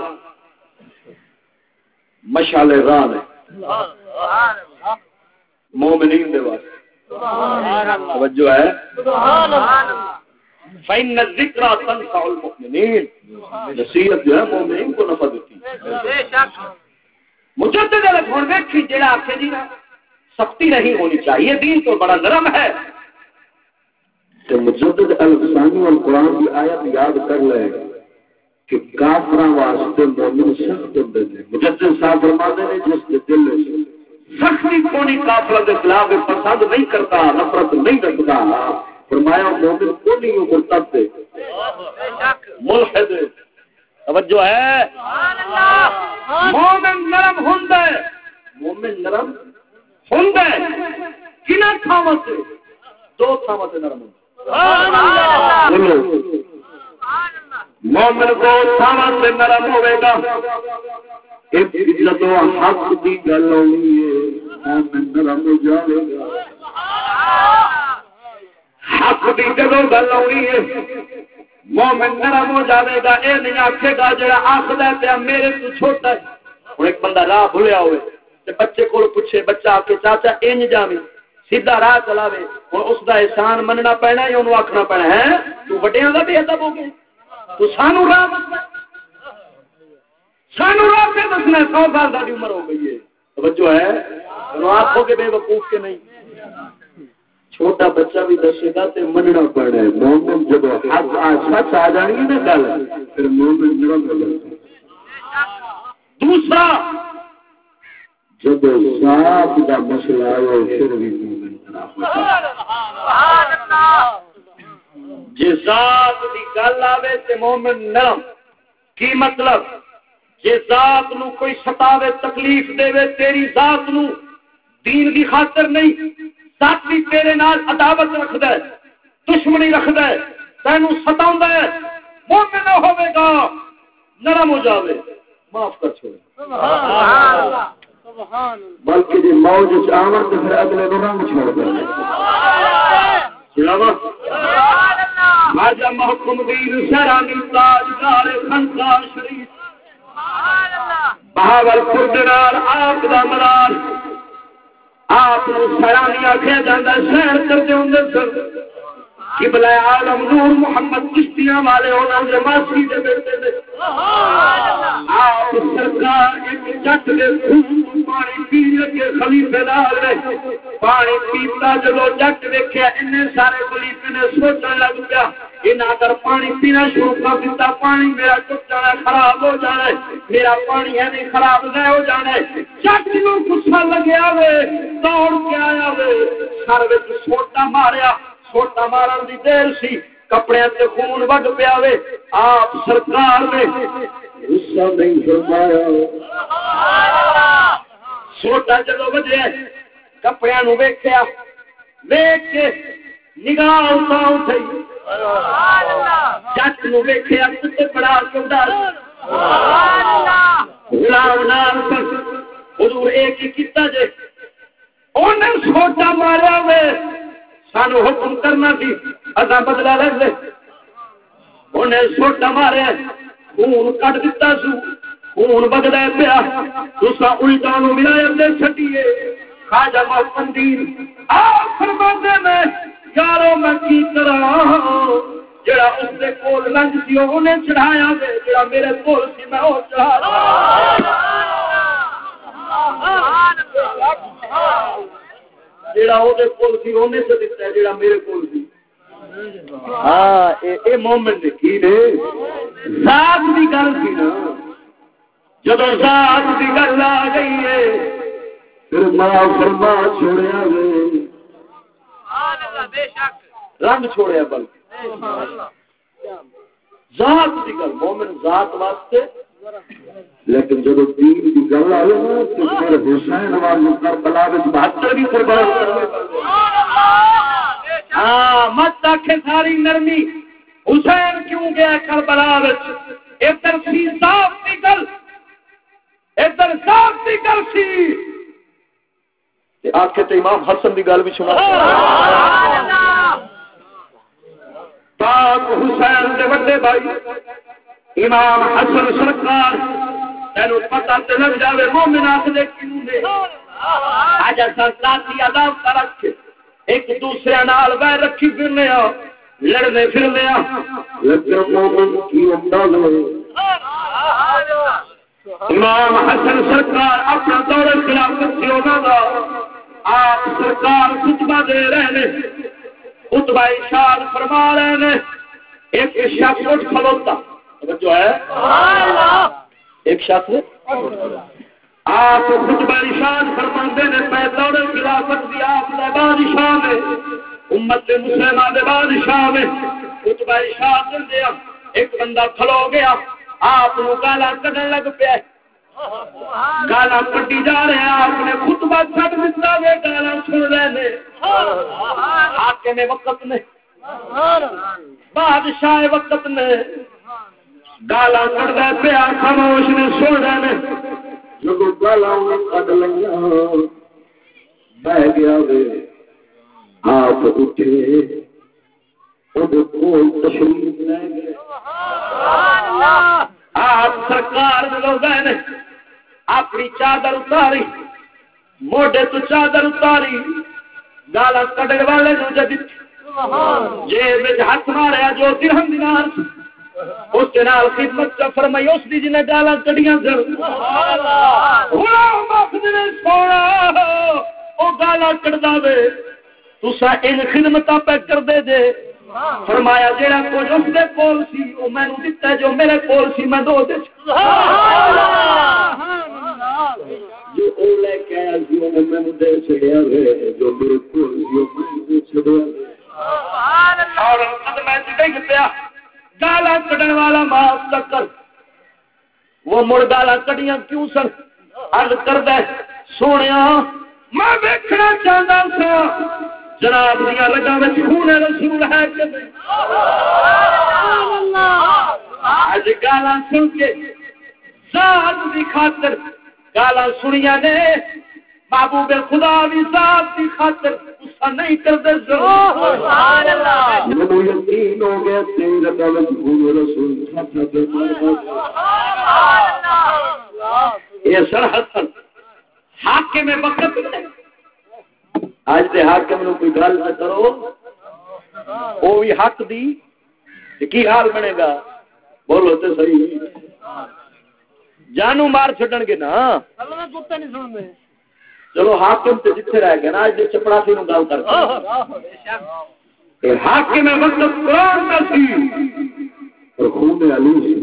Speaker 1: مشعل راہ ہے مومنین دے واسطے. توجہ ہے. فإن الذکرى تنفع المؤمنین، نصیحت جو ہے مومنین کو نفع دیتی ہے. مجدد الگ ہون دیکھی جڑا آخے جی نا سختی نہیں ہونی چاہیے، دین تو بڑا نرم ہے. تو مجدد الفسانی اور قرآن کی آیت یاد کر لے کہ کافراں واسطے مومن سخت ہوندے نے. مجدد صاحب فرماتے ہیں جس کے دل میں سختی کونی کافروں کے خلاف پسند نہیں کرتا، نفرت نہیں رکھتا، فرمایا مومن کو نہیں مرتد ہے، ملحد ہے. توجہ ہے. مومن نرم ہوندا ہے، مومن نرم ہوندا ہے. کنا تھاواں سے؟ دو تھاواں سے نرم ہوندا. مومن کو تھاواں سے نرم ہوے گا. جدو حق کی گل ہوئی ہے مومن نرم ہو جائے گا. حق کی جدو گل ہوئی ہے مومن نرم ہو جائے گا. یہ نہیں آکھے گا جڑا آخر پیا میرے تو چھوٹا ہے. ہوں ایک بندہ راہ بھولیا ہوئے تے بچے کو پوچھے، بچہ آ کے چاچا انج جاویں سیدھا راہ چلاوے، ہوں اس دا احسان مننا پینا یا انہوں آخنا پینا ہے تو وڈیاں دا بے ادب ہو گیا، تو سانو راہ پہ دسنا. 100 سال کی عمر ہو گئی ہے. توجہ ہے. آخو کہ بے وقوف کے نہیں، چھوٹا بچہ بھی دسے گا تے مننا پڑنا ہے. مومن جب سچ آ جانی ہے نا گل پھر مومن نرم ہو جاتا ہے. دوسرا جب ذات کا مسئلہ آئے پھر بھی مومن جی ذات کی گل آئے تو مومن نرم. کی مطلب؟ جی ذات نو کوئی ستاوے تکلیف دے تیری ذات نو دین کی خاطر نہیں، ذات بھی تیرے نال عداوت رکھدا ہے، دشمنی رکھدا ہے، تینوں ستاوندا ہے، مومن نہ ہوے گا نرم ہو جاوے معاف کر چھوڑے. بلکہ جی موج چاون تو پھر اگلے نو رنگ چھوڑ دے. خواجہ محکم دین شہرانی تاجدار خانقاہ شریف بہاولپور دنال آپ دا مراد آپ سیرانی آخیا جاتا سیر کرتے ہوں سر. قبلہ عالم نور محمد چشتیاں والے ہونا دے ماسی دے بیٹے دے آپ سرکار ایک جٹ دے خون پانی پی کے خلیفے دار نے پانی پیتا جلو جٹ ویکھیا انہیں سارے خلیفے نے سوچنے لگ پیا انہاں اگر پانی پینا شروع کر دیتا پانی میرا ٹوٹ جانا خراب ہو جانا میرا پانی ہے نہیں خراب نہ ہو جانا جٹ نوں غصہ لگیا وے دوڑ کے آیا وے سر وچ سوٹا ماریا سوٹا مارن دی دیر سی کپڑے تے خون وگ پیا وے آپ سرکار نے غصہ نہیں فرمایا سوٹا جدوں وجیا کپڑے نو ویکھیا ویکھ کے نگاہ اٹھائی جٹ نو ویکھیا کتے بڑا چوڑا غلام نال پر حضور ایک ہی کیتا جے انہیں سوٹا ماریا وے سانو حکم کرنا سی اساں بدلا لے لے انہیں سوٹا ماریا خون کٹ دتا سو خون بدلا پیا تساں الٹا نو ولایت دے چھڈیے خواجہ محمدین آپ فرماندے میں یارو میں کی کراں جڑا اس دے کول لنگ سی اونے چڑھایا وے جڑا میرے کول سی میں او چڑھا جڑا او دے کول سی اونے سے دتا جڑا میرے کول سی ہاں اے مومن نے کی نے ذات دی گل سی نا جدوں ذات دی گل آ گئی ہے پھر ماں فرما چھوڑیا وے سبحان اللہ بے شک رنگ چھوڑیا بلکہ ذات دی گل مومن ذات واسطے لیکن جب دین کی گل آئے نا تو پھر حسین والے کربلا وچ 72 بھی قربان کرنے ہاں مت آکھے ساری نرمی حسین کیوں گیا کربلا وچ ادھر سی ذات دی گل ادھر ذات دی گل سی آکھے تے امام حسن دی گل بھی سنا پاک حسین دے بڑے بھائی امام حسن سرکار تینوں پتہ تے لگ جاوے مومن آکھدے کیوں نے اج اساں ذاتی عذاب رکھ ایک دوسرے نال ویر رکھی پھرنے ہو لڑنے پھرنے ہو لیکن مومن کی انداز امام حسن سرکار اپنا دور خلافت سے ہونا دا آپ سرکار خطبہ دے رہے ہیں خطبہ ارشاد فرما رہے ہیں ایک شخص اٹھ کھلوتا جو ہے ایک شخص آپ خطبہ ارشاد فرماندے نے میں دور خلافت دی آپ دے بادشاہ میں امت مسلمہ دے بادشاہ میں خطبہ ارشاد دیا ایک بندہ کھلو گیا آپ نو گالا کڈن لگ پیا گالا کٹی جا رہے ہیں آپ نے خطبہ چھڈ دتا وے گالا سن رہے نے حاکم وقت نے بادشاہ وقت نے گالا کڈدا پیا خاموش نے سن رہے نے جب گالا کڈ لگا بہ گیا وے آپ اٹھے تشریف لے گئے آپ سرکار لوگ نے اپنی چادر اتاری موڈے تو چادر اتاری گالا کڈن والے نو جب جیب ہاتھ ماریا جو درہم دینار اس کے نال خدمت کا فرمائی اس دی جنہیں گالا کڈیاں سر غلام آخد نے سونا وہ گالا کڈدا وے تسا ان خدمتاں پہ کر دے جے فرمایا جیڑا کچھ اس دے کول سی او مینوں دتا جو میرے کول سی میں دو دے جو او لے کے آیا سی او مینوں دے چھڑیا وے جو میرے کول سی او مینوں دے چھڑیا وے سبحان اللہ اور قد میں ڈگ پیا گالا کڈن والا معاف کر وہ مڑ گالا کڈیاں کیوں سن عرض کردا سونیا میں ویکھنا چاہندا سا جناب دیا رگاں وچ خون رسول ہے کہ نہیں اج گالاں سن کے ذات دی خاطر گالاں سنیاں نے محبوب خدا بھی ذات دی خاطر غصہ نہیں کردے سبحان اللہ مجھے یقین ہو گیا تیرے رگاں وچ خون رسول سبحان اللہ یہ سرحد حاکم وقت آج دے حاکم نو کوئی گل نہ کرو وہ بھی حق دی کی حال بنے گا بولو تے صحیح جانو مار چھڈن گے نا اللہ نے کتے نہیں سن دے چلو حاکم تے جتھے رہ گیا نا اج چپڑاسی نو گل کر کے حاکم وقت قرآن دا سی اور خون علی سی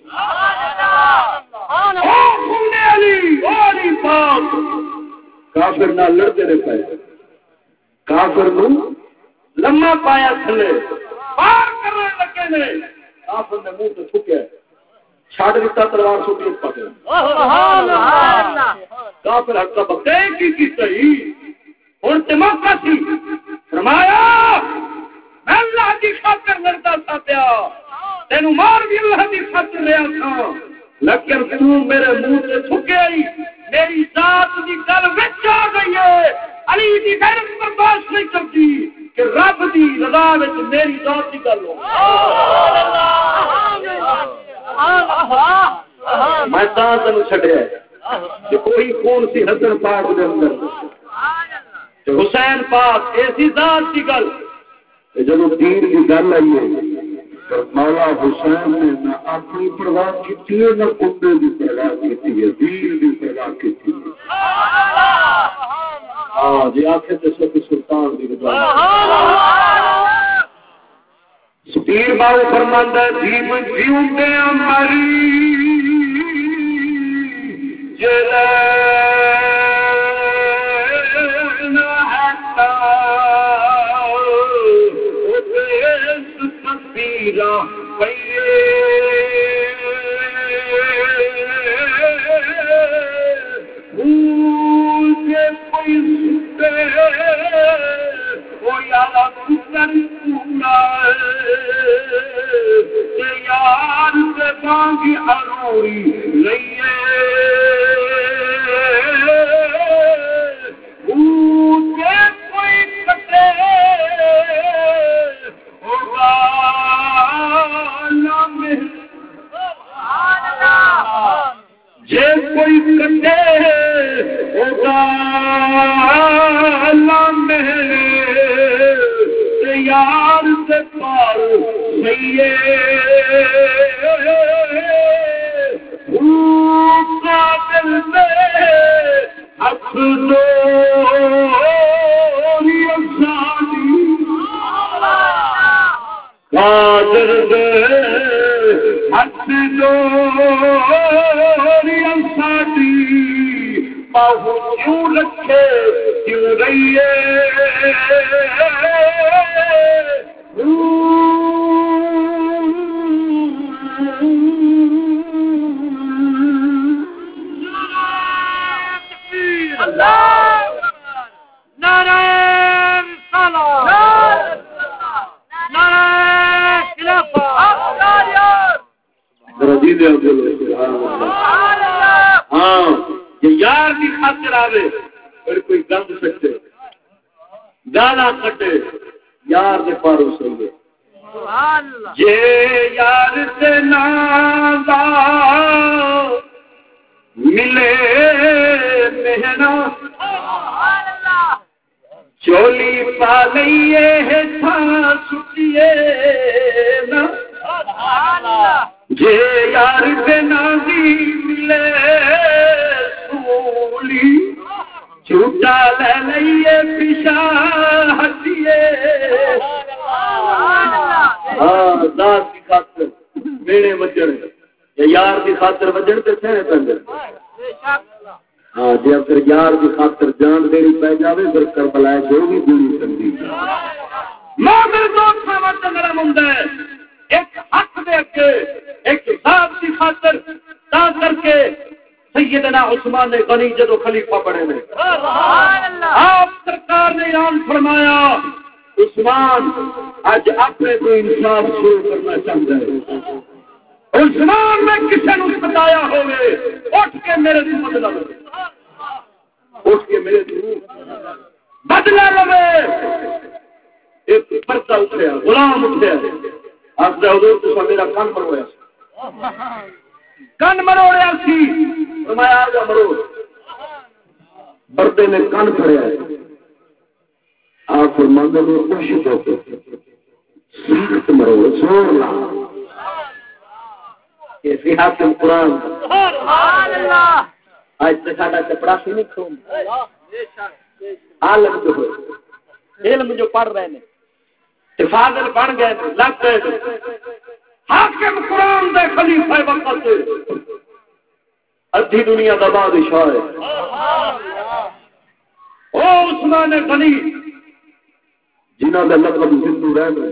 Speaker 1: خون علی پاک کافر نال لڑتے رہے پے کافر نو لمما پایا تھلے پار کرنے لگے نے کافر نے منہ تے تھکیا چھاڑ دیتا تلوار سوٹی پکڑ سبحان اللہ کافر حق کا بکے کی صحیح ہن تے موقع سی فرمایا میں اللہ دی خاطر لڑدا تھا پیا تینوں مار بھی اللہ دی خاطر رہیا تھا لیکن تو میرے منہ تے تھکیا ہی میری ذات دی گل وچ آ گئی ہے علی دی غیرت برداشت نہیں کرتی کہ رب دی رضا وچ میری ذات دی گل ہو میں تاں تینوں چھڈیا کہ کوئی خون سی حسن پاک دے اندر تے حسین پاک ایسی ذات دی گل جب دین کی گل آئی ہے مولا حسین نے نہ اپنی پرواہ کی ہے نہ کنڈے کی پرواہ کی ہے دین کی پرواہ کی ہے ہاں جی آخر تو سب سلطان کی پیر بابو فرماندا ہے جیم جیوندے مری جلے نہ ہتا تصویرا پئیے مجھے کوئی ستے وہ یارا کتن پونا کہ یار سے مانگی اروری لئیے مجھے کوئی کٹے ہوگا جے کوئی کٹے ہوگا یار سے پار سیے قابل میں ہاتھ دوری افسانی قادر دے ہاتھ دوری افسانی باہو کیوں رکھے کیوں رہیے ہاں یہ یار کی خاطر آوے پھر کوئی گند سکتے گانا کٹے یار دے پارو سنگے جے یار سے نادا ملے مہنا چولی پا لئیے تھا سٹیے نا جے یار سے نادی ملے سولی جھوٹا لے لئیے پیشا ہٹیے ہاں ذات کی خاطر میرے وجن یا یار کی خاطر وجن تے سہنے پندر ہاں جی اگر یار کی خاطر جان دینی پہ جاوے پھر کربلا جو بھی دوری کندی مومن دوست سمجھ میرا مندا ہے ایک حق دے کے ایک ذات کی خاطر تا کر کے سیدنا عثمان غنی جدو خلیفہ بنے نے آپ سرکار نے اعلان فرمایا عثمان آج اپنے کو انصاف شروع کرنا چاہتا ہے عثمان میں کسی نے ستایا ہوئے اٹھ کے میرے سے بدلا لو اٹھ کے میرے سے بدلا لو ایک پردہ اٹھیا غلام اٹھیا آخر حضور تو میرا کان مرویا کان مروڑیا سی فرمایا آجا مرو بردے نے کان پھڑیا آپ فرماندے نے خوشی کو سخت مرو زور لا یہ حاکم قرآن آج تو ساڈا چپڑا سی نہیں کھوم عالم جو ہوئے علم جو پڑھ رہے ہیں فاضل بن گئے لگ گئے حاکم قرآن دے خلیفہ وقت ادھی دنیا دا بادشاہ ہے او عثمان غنی جنہاں دا لقب زندو رہنے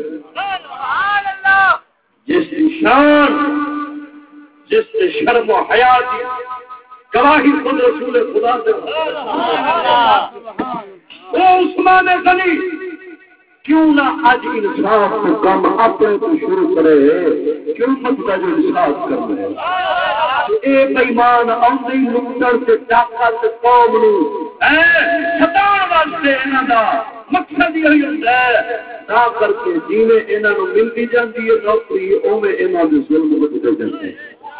Speaker 1: جس کی شان جس کی شرم و حیا کی گواہی خود رسول خدا سے او عثمان غنی کیوں نہ آج انصاف کو کام اپنے کو شروع کرے کیوں مطلع جو انصاف کر رہے اے بیمان آمدی نکتر سے ٹاکہ سے قوم نو ستان واسطے انہاں دا مقصد یہی ہوتا ہے تا کر کے جینے انہاں نو ملتی جاندی ہے نوکری اوے انہاں دی ظلم بدلے جاندے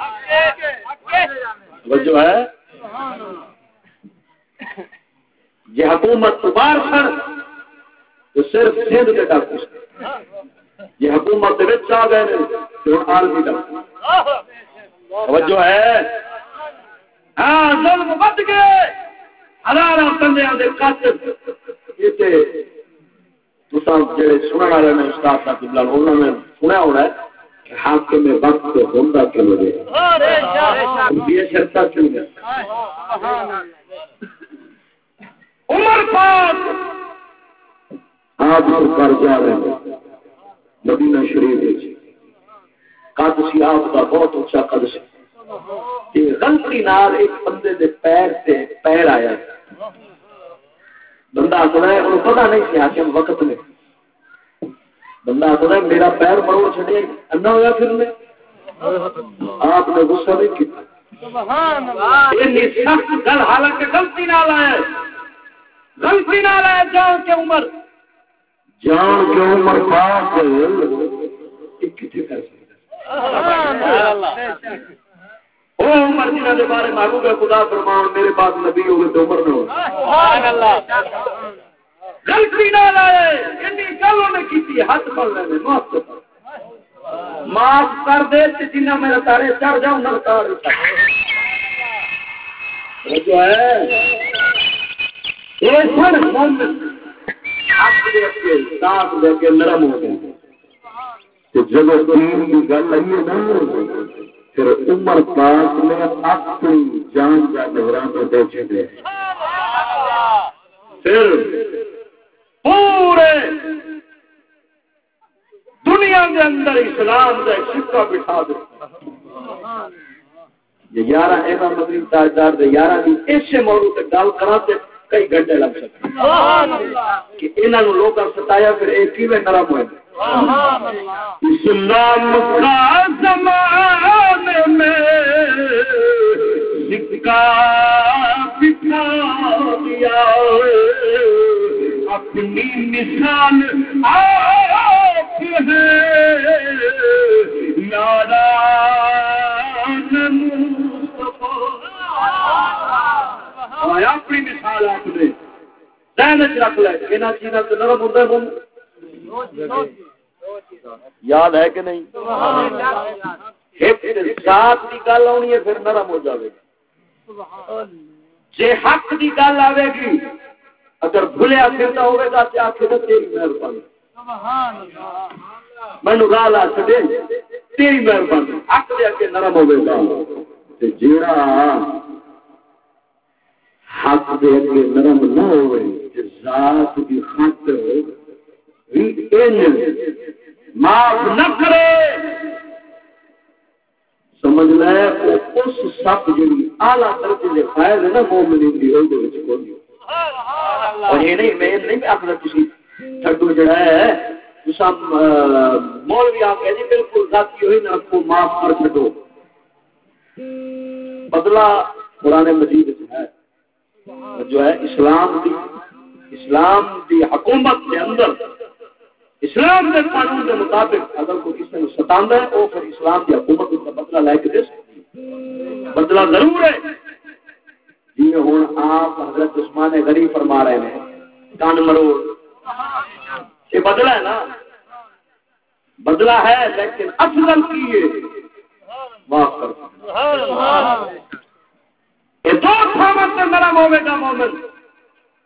Speaker 1: وجہ ہے یہ حکومت تو بار سن تو صرف سندھ کے ڈاکٹر یہ حکومت وچ آ گئے تو عالمی ڈاکٹر توجہ ہے ہاں ظلم بد گئے ہزاراں بندیاں دے قاتل یہ تے تساں جڑے سنن والے نے استاد صاحب اللہ انہوں نے سنیا ہونا ہے کہ حاکم وقت ہوندا کیوں ہے یہ شرطہ کیوں ہے عمر پاک آپ سرکار جا رہے ہیں مدینہ شریف قادسی آپ کا بہت اونچا قدس کہ غلطی نال ایک بندے دے پیر سے پیر آیا بندہ آتا ہے انہوں پتہ نہیں سی حاکم وقت میں بندہ آتا ہے میرا پیر مروڑ چھڑے انا ہوا پھر میں آپ نے غصہ نہیں کیا یہ سخت گل حالانکہ غلطی نال آیا غلطی نال آیا جان کے عمر پاک کتنے کر سکتا او عمر جنہاں دے بارے محبوب خدا فرمان میرے بعد نبی ہوئے تو عمر نہ ہو غلطی نہ لائے اتنی گلوں نے کی ہاتھ پڑ رہے معاف کر دے جنہ میرا تارے چڑھ جاؤں نہ تارے جو ہے یہ سن مومن ساتھ لے کے نرم ہو گئے جب دین کی گل آئی ہے نا پھر عمر پاک نے اپنی جان کا نگرانہ دے چکے پھر پورے دنیا کے اندر اسلام کا سکہ بٹھا دیا یہ 11 ایسا مدنی تاجدار دے 11 کی ایسے موضوع سے گل کراتے کئی گھنٹے لگ سکتے کہ انہوں نے لوگ ستایا پھر ایک ہی میں نرم ہوئے اسلام کا زمانے میں سکہ بٹھا دیا اپنی مثال آپ ہے یاران اپنی مثال آپ نے ذہن چ رکھ لے یہاں چیزوں سے نرم ہوتا ہے یاد ہے کہ نہیں ذات کی گل آنی ہے پھر نرم ہو جائے گا جے حق کی گل آئے گی اگر بھولیا پھرتا ہوئے گا تو آخر تیری مہربانی مینو گال آ چکے تیری مہربانی حق دے کے نرم ہوئے گا جیڑا حق دے کے نرم نہ ہوئے ذات کی خاطر معاف نہ کرے سمجھ لے اس سب جی اعلیٰ درجے کے فائد ہے نا مومنین دی روح دے وچ کوئی اور یہ نہیں میں نہیں آخر کسی ٹھڈو جڑا ہے تسا مولوی آ کے جی بالکل ذاتی ہوئی نہ کو معاف کر چھڈو بدلہ قرآن مجید ہے جو ہے اسلام دی حکومت کے اندر اسلام کے قانون کے مطابق اگر کوئی کسی نے ستاندا ہے وہ پھر اسلام کی حکومت کا بدلہ لے کے دے سکتی بدلہ ضرور ہے جی ہوں آپ حضرت عثمان غنی فرما رہے ہیں کان مروڑ یہ بدلہ ہے نا بدلہ ہے لیکن اصل کی ہے معاف کر یہ دو تھامت سے نرم ہوئے گا مومن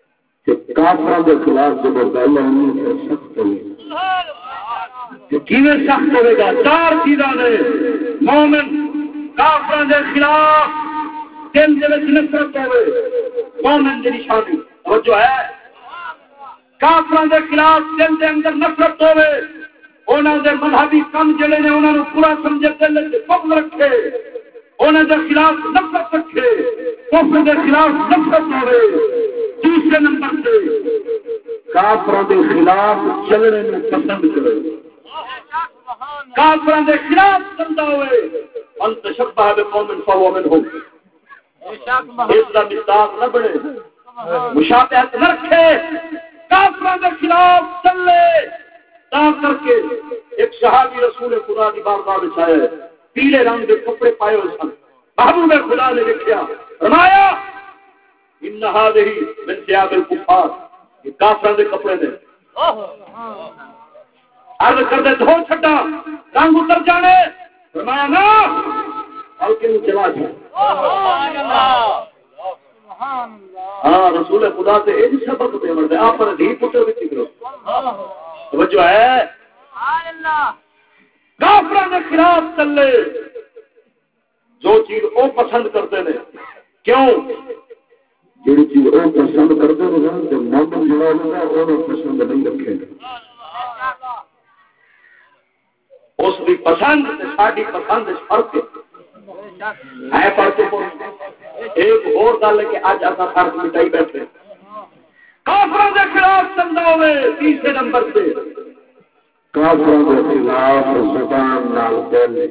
Speaker 1: کافروں کے خلاف جب گل آنی ہے سخت ہوئی کیویں سخت ہوئے گا؟ چار چیزاں نے مومن کافروں کے خلاف دل دے وچ نفرت ہوئے مومن دی نشانی توجہ ہے کافروں کے خلاف دل دے اندر نفرت ہوئے انہاں دے مذہبی کم جڑے نے انہاں نوں پورا سمجھے دل وچ بغض رکھے انہاں دے خلاف نفرت رکھے کفر دے خلاف نفرت ہوئے دوسرے نمبر سے کافروں کے خلاف چلنے میں پسند کرے کافروں کے خلاف چلتا ہوئے ان تشبہ بقوم فهو منهم اس کا مصداق نہ بنے مشابہت نہ رکھے کافروں کے خلاف چلے تا کر کے ایک صحابی رسول خدا کی بارگاہ میں آئے پیلے رنگ کے کپڑے پائے ہوئے سن محبوب خدا نے دیکھا فرمایا ان هذه من ثياب الكفار یہ کافروں کے کپڑے نے عرض کر دے دھو چھڈا رنگ اتر جانے فرمایا نا ہلکے میں چلا جائے ہاں رسول خدا سے یہ سبق دے مرد آپ پر دھی پتر بھی کرو توجہ ہے کافروں کے خلاف چلے جو چیز وہ پسند کرتے ہیں کیوں جی چیز وہ پسند کرتے ہیں تو مومن جڑا ہوگا وہ پسند نہیں رکھے گا اس کی پسند ساری پسند فرق ہے فرق ایک اور گل ہے کہ اج اصل فرق مٹائی بیٹھے کافروں کے خلاف چلتا ہوئے تیسرے نمبر سے کافروں کے خلاف زبان نال بولے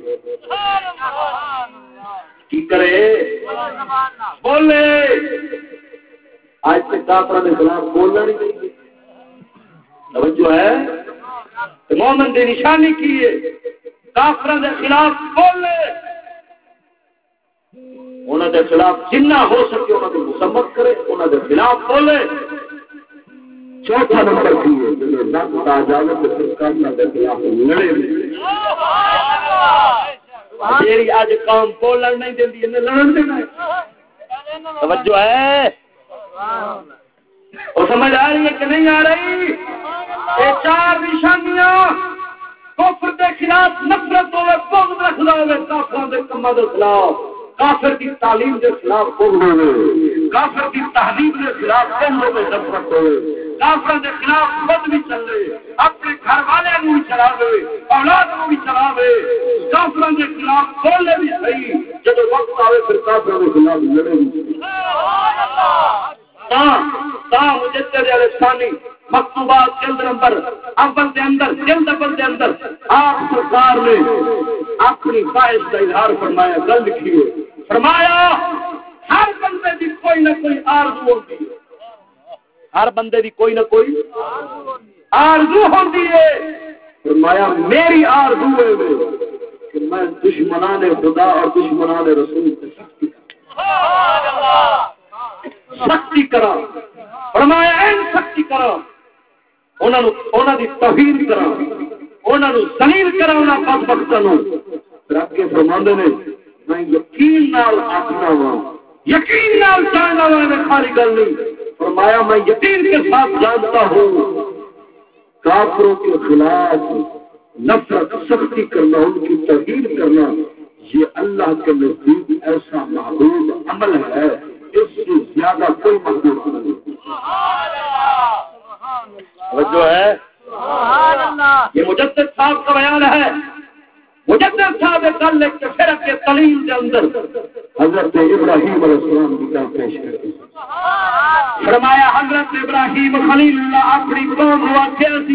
Speaker 1: کی کرے بولے آج سے کافروں کے خلاف بولنا نہیں چاہیے توجہ ہے مومن کی نشانی کی ہے کافروں کے خلاف بولے انہوں کے خلاف جنہ ہو سکے انہوں کو مسمت کرے انہوں کے خلاف بولے چوتھا نمبر کی ہے جنہیں نقد آ جائے تو پھر کافروں کے خلاف لڑے میری آج قوم بولن نہیں دیتی انہیں لڑن دینا توجہ ہے وہ سمجھ آ رہی ہے کہ نہیں آ رہی یہ چار نشانیاں کفر کے خلاف نفرت ہوئے بغض رکھنا ہوئے کافروں کے کموں کے خلاف کافر کی تعلیم کے خلاف بغض ہوئے کافر کی تہذیب کے خلاف بغض ہوئے نفرت ہوئے کافروں کے خلاف خود بھی چل رہے اپنے گھر والے بھی چلا رہے اولاد کو بھی چلا رہے کافروں کے خلاف بولنے بھی صحیح جب وقت آئے پھر کافروں کے خلاف لڑے بھی مجدد الثانی مکتوبات جلد نمبر اول کے اندر جلد اول کے اندر آپ سرکار نے اپنی خواہش کا اظہار فرمایا گل لکھی ہے فرمایا ہر بندے کی کوئی نہ کوئی آرزو ہوتی ہے ہر بندے کی کوئی نہ کوئی آرزو ہوتی ہے فرمایا میری آرزو ہے کہ میں دشمنان خدا اور دشمنان رسول سے سختی کرا فرمایا این سختی کرا انہوں نے توہین کرا انہوں نے ذلیل کرا انہوں بدبختوں رب کے فرماندے نے میں یقین نال آکھنا وا یقین نال جاننا وا میں خالی گل نہیں فرمایا میں یقین کے ساتھ جانتا ہوں کافروں کے خلاف نفرت سختی کرنا ان کی توہین کرنا یہ اللہ کے نزدیک ایسا محبوب عمل ہے اس سے زیادہ کوئی محبوب نہیں جو ہے یہ مجدد صاحب کا بیان ہے مجدد صاحب کل ایک فرق کے تعلیم کے اندر حضرت ابراہیم علیہ السلام کی طرف پیش کرتے فرمایا حضرت ابراہیم خلیل اللہ اپنی قوم کو آخیا سی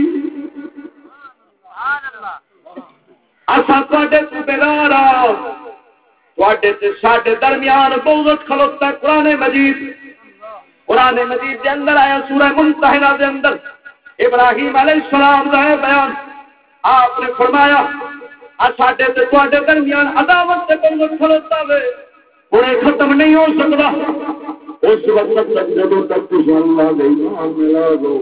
Speaker 1: اساں تواڈے تو بیزار آ تواڈے تے ساڈے درمیان بغض کھلوتا قرآن مجید کے اندر آیا سورہ ممتحنہ کے اندر ابراہیم علیہ السلام کا بیان آپ نے فرمایا ساڈے تے تواڈے درمیان عداوت تے بغض کھلوتا وے ہن ختم نہیں ہو سکدا اس وقت تک جب تک اللہ نہیں ملا گو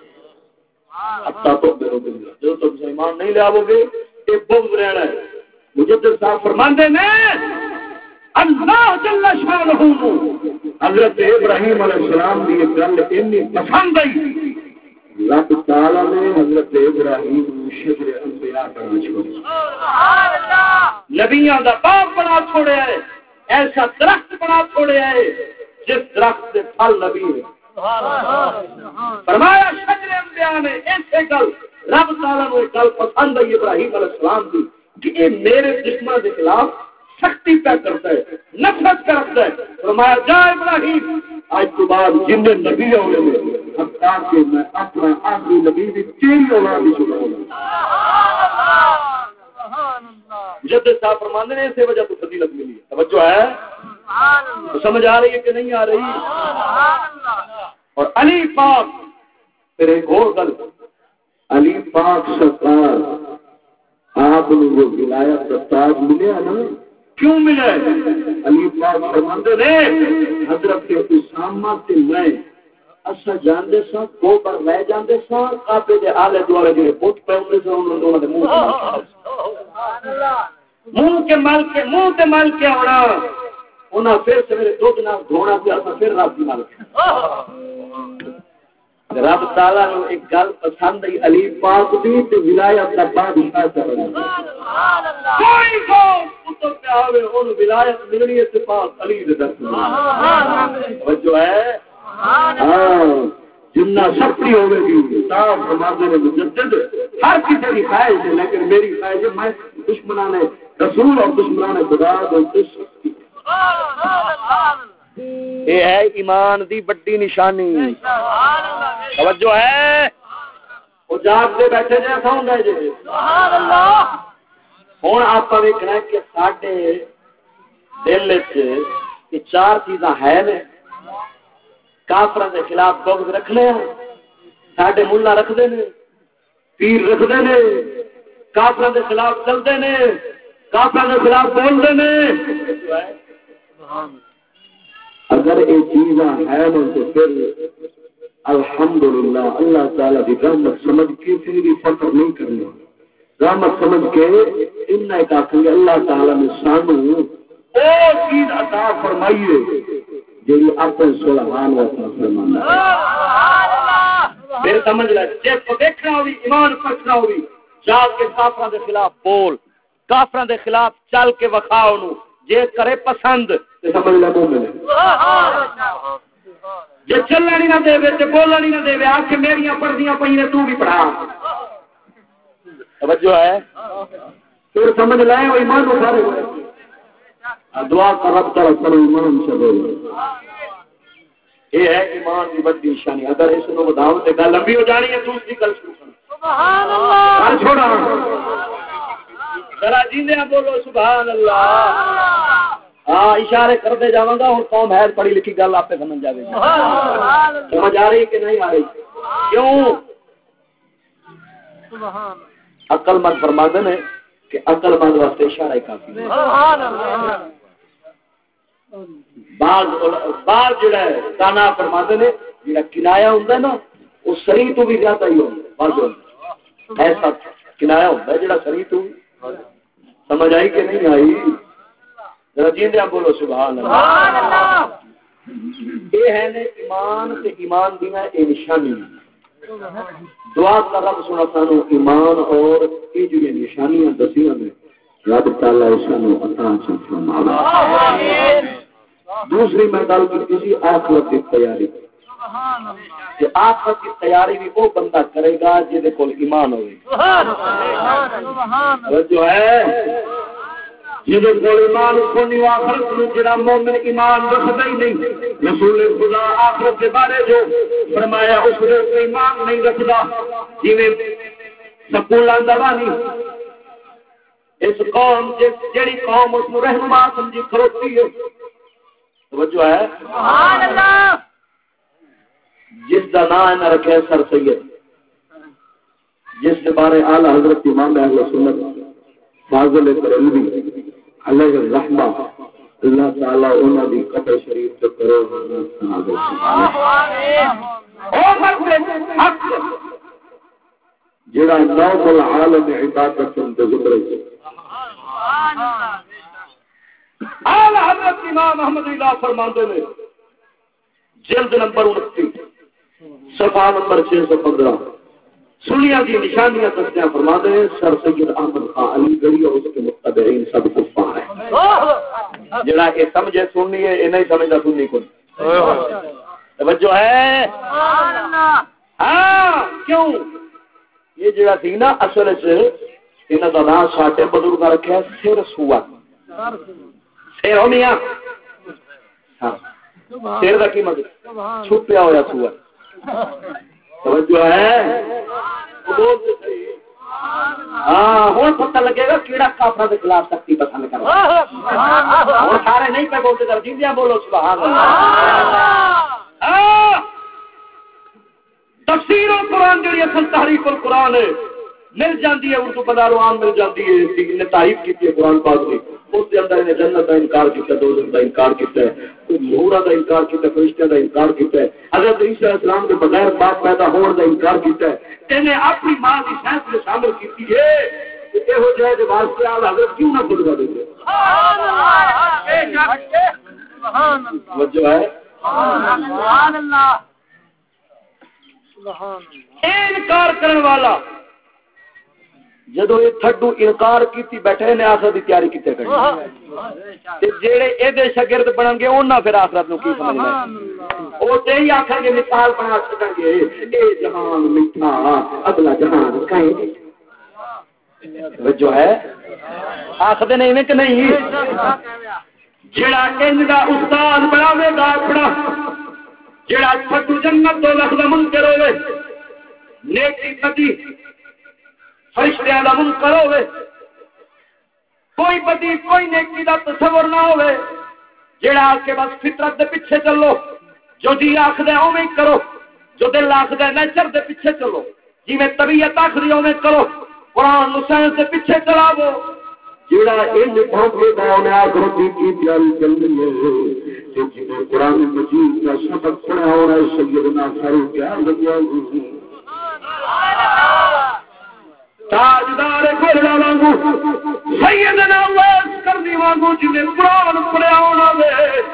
Speaker 1: تو جو تم ایمان نہیں لاؤ گے یہ بغض رہنا ہے مجدد صاحب فرماندے نے اللہ جل شانہ حضرت ابراہیم علیہ السلام کی ایک گل اتنی پسند آئی، رب تعالی نے حضرت ابراہیم شجر انبیاء بنا چھوڑا، نبیاں دا باپ بنا چھوڑیا ہے، ایسا درخت بنا چھوڑیا ہے جس درخت سے پھل نبی ہے۔ فرمایا شجر انبیاء نے ایسے گل رب تعالی نے گل پسند آئی ابراہیم علیہ السلام کی کہ یہ میرے دشمن کے خلاف سختی پہ کرتا ہے، نفرت کرتا ہے۔ فرمایا جا ابراہیم، آج تو بعد جن نبی ہوئے کہ میں اپنا آخری نبی بھی تیری اولاد ہی چھوڑاؤں گا۔ جد صاحب فرمانے نے اسی وجہ تو فضیلت ملی ہے۔ توجہ ہے؟ تو سمجھ آ رہی ہے کہ نہیں آ رہی؟ اور علی پاک پھر ایک اور گل، علی پاک سرکار آپ نے جو ولایت کا تاج ملیا نا، کیوں ملا؟ علی پاک فرماندے نے حضرت اسامہ تے میں اسا جاندے سا دو بار لے جاندے سا کعبے دے آلے دوالے جڑے بت پے ہوندے سن انہاں دونوں دے منہ تے مل کے آنا، انہاں پھر سویرے دودھ نال دھونا تے اسا پھر رات دی مل رب تعالی نو ایک گل پسند آئی علی پاک دی تے ولایت دا بادشاہ کرنا۔ سبحان اللہ، کوئی کو کتب پہ آوے اون ولایت ملنی ہے تے پاک علی دے در سبحان اللہ۔ توجہ ہے؟ ہاں، جنہ سختی ہوئے گی صاحب فرماتے ہیں مجدد ہر کسی کی خواہش ہے، لیکن میری خواہش ہے میں دشمنان رسول اور دشمنان خدا کو سختی۔ یہ ہے ایمان دی بڑی نشانی۔ توجہ ہے؟ وہ جاگتے بیٹھے جائے ساؤں گے جی سبحان اللہ۔ ہوں آپ ویکھنا ہے کہ ساڈے دل وچ چار چیزاں ہے نے، کافروں کے خلاف بغض رکھنے ہیں، ساڈے ملا رکھتے ہیں، پیر رکھتے ہیں، کافروں کے خلاف چلتے ہیں، کافروں کے خلاف بولتے ہیں۔ اگر یہ چیزاں ہیں تو پھر الحمدللہ اللہ تعالیٰ کی رحمت سمجھ کے پھر بھی فخر نہیں کرنا، رحمت سمجھ کے ان ایک آخر گے اللہ تعالیٰ نے سانو وہ چیز عطا فرمائی ہے جی اپنے سبحان اللہ فرمانا۔ پھر سمجھ لے جس کو دیکھنا ہوگی ایمان پرکھنا ہوگی، جا کے کافروں کے خلاف بول، کافروں کے خلاف چل کے وکھاؤ نو، جے کرے پسند تے سمجھ لے مومن ہے۔ جے چلنا نہیں نہ دے تے بولنا نہیں نہ دے آ کے میریاں پردیاں پئی تو بھی پڑھا۔ توجہ ہے؟ پھر سمجھ لے وہ ایمان اٹھارے ہوئے دعا کر رب تعالی کرو ایمان سے بولو۔ یہ ہے ایمان کی بڑی نشانی۔ اگر اس کو بداؤ تے گل لمبی ہو جانی ہے، دوسری گل شروع کرو۔ سبحان اللہ، گل چھوڑا ذرا جیندے بولو سبحان اللہ۔ ہاں اشارے کرتے جاواں گا، ہن قوم ہے پڑھی لکھی گل آپ سمجھ جاوے گی۔ سمجھ آ رہی کہ نہیں آ رہی؟ کیوں؟ سبحان عقل مند فرماتے ہیں کہ عقل مند واسطے اشارہ کافی ہے۔ سبحان اللہ۔ بعض جڑا ہے کانا فرماتے ہیں جڑا کنایا ہوندا ہے نا وہ صحیح تو بھی زیادہ ہی ہوندا ہے، ایسا کنایا ہوندا ہے جڑا صحیح تو سمجھ آئی کہ نہیں آئی؟ ذرا جیندے بولو سبحان اللہ۔ یہ ہے نے ایمان تے ایمان دی نا اے نشانی۔ دعا کر رب سنا سانو ایمان اور یہ جو نشانیاں دسیاں نے رب تعالی سانو عطا فرماوے۔ آمین۔ دوسری میں گل کی تھی آخرت کی تیاری۔ سبحان اللہ۔ کہ آخرت کی تیاری بھی وہ بندہ کرے گا جس کو ایمان ہوئے۔ سبحان اللہ۔ جو ہے جس کو ایمان کو نہیں آخرت میں جڑا مومن ایمان رکھتا ہی نہیں، رسول خدا آخرت کے بارے جو فرمایا اس نے ایمان نہیں رکھتا، جویں سکولاں دا بانی اس قوم جڑی قوم اس کو رہنما سمجھی کھڑوتی ہے۔ توجہ ہے؟ سبحان اللہ۔ جس کا نام نہ رکھے سر سید، جس کے بارے اعلی حضرت امام اہل سنت فاضل بریلوی علیہ الرحمہ اللہ تعالی انہاں دی قبر شریف تے کرو جڑا نوم العالم عبادت تے ذکر ہے۔ سبحان اللہ۔ اعلی حضرت امام احمد اللہ فرماندے نے جلد نمبر 29 صفحہ نمبر 615 سنیا کی نشانیاں دستیاں فرما دے سر سید احمد خان علی گڑھی اور اس کے متبعین سب کفار ہیں. جڑا یہ سمجھے سننی ہے یہ نہیں سمجھتا سننی کو توجہ ہے. ہاں کیوں یہ جڑا سی نا اصل انہاں دا نام ساڈے بزرگ رکھیا سر سوا سر ہویا. ہاں سر دا کی مطلب چھپیا ہوا سوا. توجہ ہے. ہاں ہوں پتہ لگے گا کیڑا کافر کے خلاف سختی پسند کر رہا ہے. ہوں سارے نہیں پہ بولتے کر جیندیاں بولو سبحان اللہ. تفسیر القرآن جڑی اصل تحریف القرآن ہے مل جاتی ہے اردو بازاروں عام مل جاتی ہے. نے تعریف کی ہے قرآن پاک کی اس کے اندر نے جنت کا انکار کیا دوزخ کا انکار کیا ہے مہورا کا انکار کیا فرشتوں کا انکار کیا ہے حضرت عیسی علیہ السلام کے بغیر باپ پیدا ہونے کا انکار کیا ہے. انہیں اپنی ماں کی سائنس میں شامل کی ہے یہو جہ کے واسطے حضرت کیوں نہ بدلا دیتے جو ہے انکار کرنے والا جدو یہ تھڈو انکار کی بیٹھے نے آخرت کی تیاری کتنے کرنی جہے یہ شاگرد بنن گے انہاں پھر آخرت نو کی سمجھنا وہ تو یہی آخر گے مثال بنا سکیں گے اے جہان میٹھا اگلا جہان کہیں جو ہے آخر نہیں کہ نہیں جڑا انج دا استاد بناوے گا اپنا جڑا تھڈو جنت دو لکھ دا منکر ہوے نیکی بدی فرشتیاں دا منکر ہوے کوئی بدی کوئی نیکی دا تصور نہ ہوے جڑا کے بس فطرت دے پیچھے چلو جو جی آکھدے اوویں کرو جو دل آکھدے نیچر دے پیچھے چلو جویں طبیعت آکھدی اوویں کرو قرآن سائنس دے پیچھے چلاو جڑا ان بھوکے دا انہاں آخرت کی تیاری کرنی ہے جنہیں قرآن مجید کا سبق پڑھا اور سیدنا فاروق اعظم تاجدار گھوڑا وانگو سیدنا ویس کرنی وانگو جنہیں قرآن پڑھا ہونا وے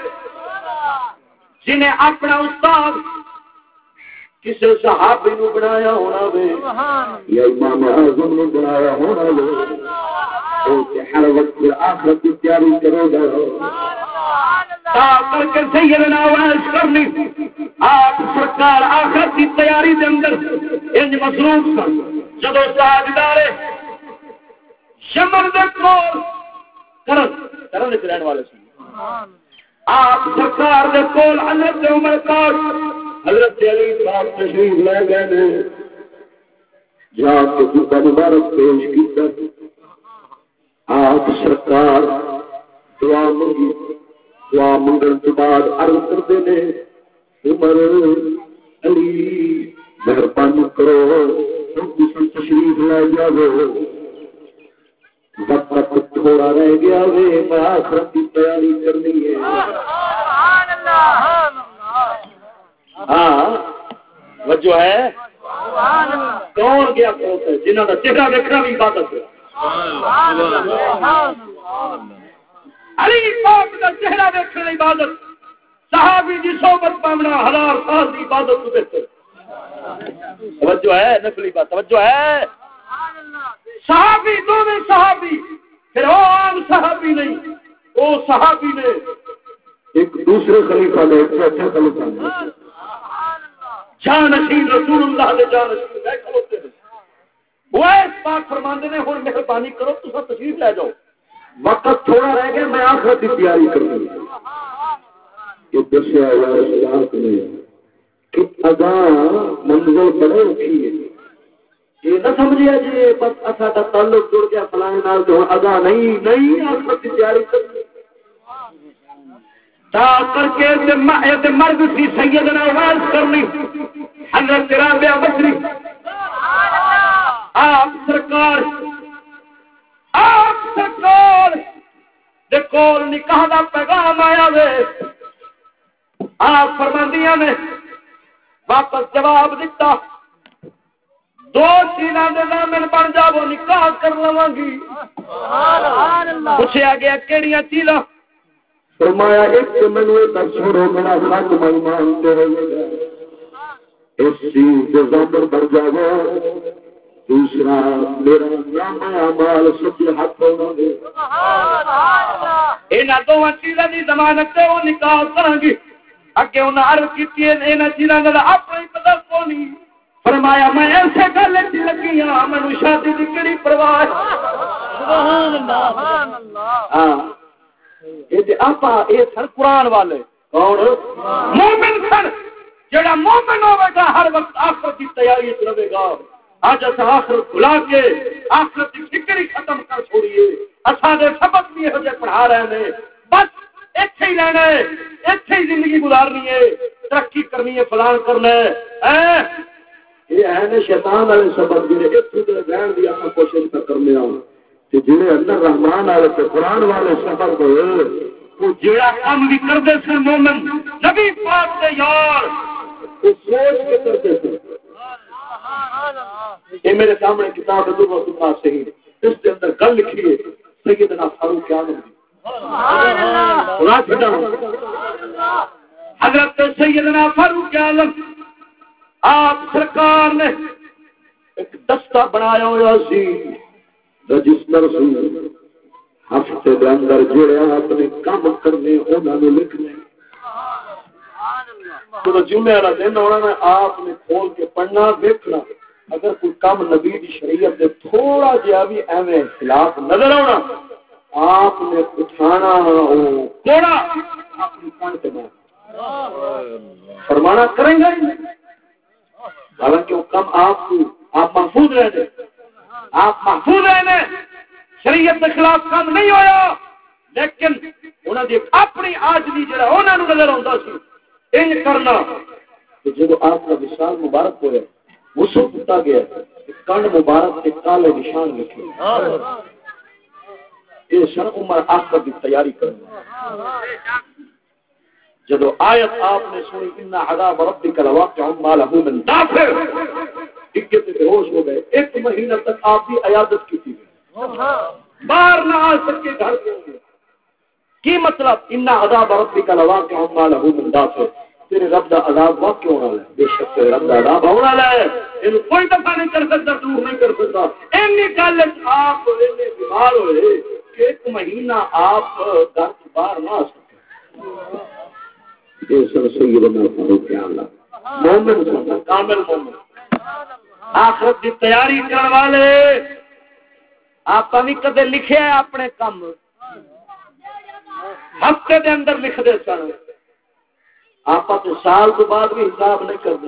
Speaker 1: جنہیں اپنا استاد کسی صحابی نو بنایا ہونا وے یا امام اعظم نے بنایا ہونا وے ہر وقت آخرت کی تیاری کرو گا کر کے سیدنا ویس کرنی آپ سرکار آخرت کی تیاری کے اندر انج مصروف سن جدو تاجدار شمر دے کول کرن وچ رہن والے سن آپ سرکار دے کول حضرت عمر پاک حضرت علی پاک تشریف لے گئے نے جا کے جوتا مبارک پیش کیتا آپ سرکار دعا منگی دعا منگن کے بعد عرض کرتے نے عمر علی مہربانی کرو تشریف لے جاؤ وقت تھوڑا رہ گیا وے میں آخرت کی تیاری کرنی ہے. ہاں وجہ ہے کون گیا جنہوں کا چہرہ دیکھنا بھی عبادت ہے. علی پاک کا چہرہ دیکھنا عبادت صحابی کی صحبت پامنا 1000 سال کی عبادت کو بہتر. توجہ ہے نقلی بات توجہ ہے. صحابی دونوں صحابی پھر وہ عام صحابی نہیں وہ صحابی نے ایک دوسرے خلیفہ نے ایک چوتھے خلیفہ نے جانشین رسول اللہ نے جانشین بیٹھے ہوتے ہیں وہ اس پاک فرماندے نے ہن مہربانی کرو تسا تشریف لے جاؤ وقت تھوڑا رہ گیا میں آخرت کی تیاری کروں یہ دسیا رات نے کہ اذان منزل بڑے اٹھی ہے یہ نہ سمجھیا جی بس ساڈا تعلق جڑ گیا فلانے نال تو اذان نہیں آخرت کی تیاری کرنی تا کر کے مرد سی سیدنا ویس کرنی حضرت رابعہ بصری آپ سرکار دے کول نکاح دا پیغام آیا وے آپ فرماندیاں نے واپس جواب دیتا 2 چیزاں دے ضامن بن جاؤ نکاح کر لواں گی. پوچھا گیا کیڑیاں چیزاں فرمایا ایک تو مینو چھوڑو میرا سچ ایمان تیرے اس چیز کے ضامن بن جاؤ، دوسرا میرا نام اعمال سچے ہاتھ ہونا دے. انہاں دونوں چیزاں دی ضمانت تے وہ نکاح کریں گی. اگے انہاں عرض کیتی ہے انہاں چیزاں دا اپنا ہی پتہ کونی. فرمایا میں ایسے گل وچ لگی ہاں مینوں شادی دی کیڑی پرواہ ہے. سبحان اللہ سبحان اللہ. ہاں یہ تے آپا اے سر قرآن والے کون مومن سن. جڑا مومن ہوے گا ہر وقت آخرت کی تیاری وچ رہے گا. آج اساں آخرت بھلا کے آخرت کی فکر ہی ختم کر چھوڑیے. اساں دے سبق بھی ہو جائے پڑھا رہے ہیں بس ایتھے ہی رہنا ہے، ایتھے ہی زندگی گزارنی ہے، ترقی کرنی ہے، فلان کرنا ہے. یہ ہے نا شیطان والے سبق جڑے ایتھے تے رہن دی اپنا کوشش کرنے آؤ تے جڑے اللہ رحمان والے تے قرآن والے سبق وہ جڑا کام بھی کرتے سن مومن نبی پاک دے یار وہ سوچ کے کرتے سن. یہ میرے سامنے کتاب ہے صحیح اس کے اندر گل لکھی ہے سیدنا فاروق اعظم حضرت سیدنا فاروق اعظم آپ سرکار نے ایک دستہ بنایا ہوا سی رجسٹر سی ہفتے کے اندر جڑے اپنے کام کرنے انہوں نے لکھنے. جب جمعے والا دن ہونا نا آپ نے کھول کے پڑھنا دیکھنا اگر کوئی کام نبی کی شریعت سے تھوڑا جہا بھی ایویں خلاف نظر آنا آپ نے اٹھانا کوڑا اپنی کان سے فرمانا کریں گے. حالانکہ وہ کم آپ محفوظ رہنے آپ محفوظ رہنے شریعت کے خلاف کام نہیں ہویا لیکن انہوں نے اپنی آجزی جڑا انہوں نے نظر آتا سی ان کرنا. جب آپ کا وصال مبارک ہوا غسل کیتا گیا کنڈ مبارک کے کالے نشان لکھے یہ سر عمر آخر کی تیاری کرنا. جب آیت آپ نے سنی ان عذاب ربک لواقع ما له من دافع اکے تے ہوش ہو گئے. ایک مہینہ تک آپ کی عیادت کی تھی باہر نہ آ سکے گھر کے کی مطلب ان عذاب ربک لواقع ما له من دافع تیرے رب دا عذاب واقع ہونا ہے. بے شک تیرے رب دا عذاب ہونا ہے ان کوئی دفعہ نہیں کر سکتا دور نہیں کر سکتا. اینی گل آپ اینے بیمار ہوئے کہ ایک مہینہ آپ گھر سے باہر نہ آ سکے. سیدنا فاروق اعظم مومن کامل مومن آخرت کی تیاری کرنے والے آپ بھی کدے لکھے اپنے کام ہفتے دے اندر لکھتے سن. آپ سال تو بعد بھی حساب نہیں کرتے.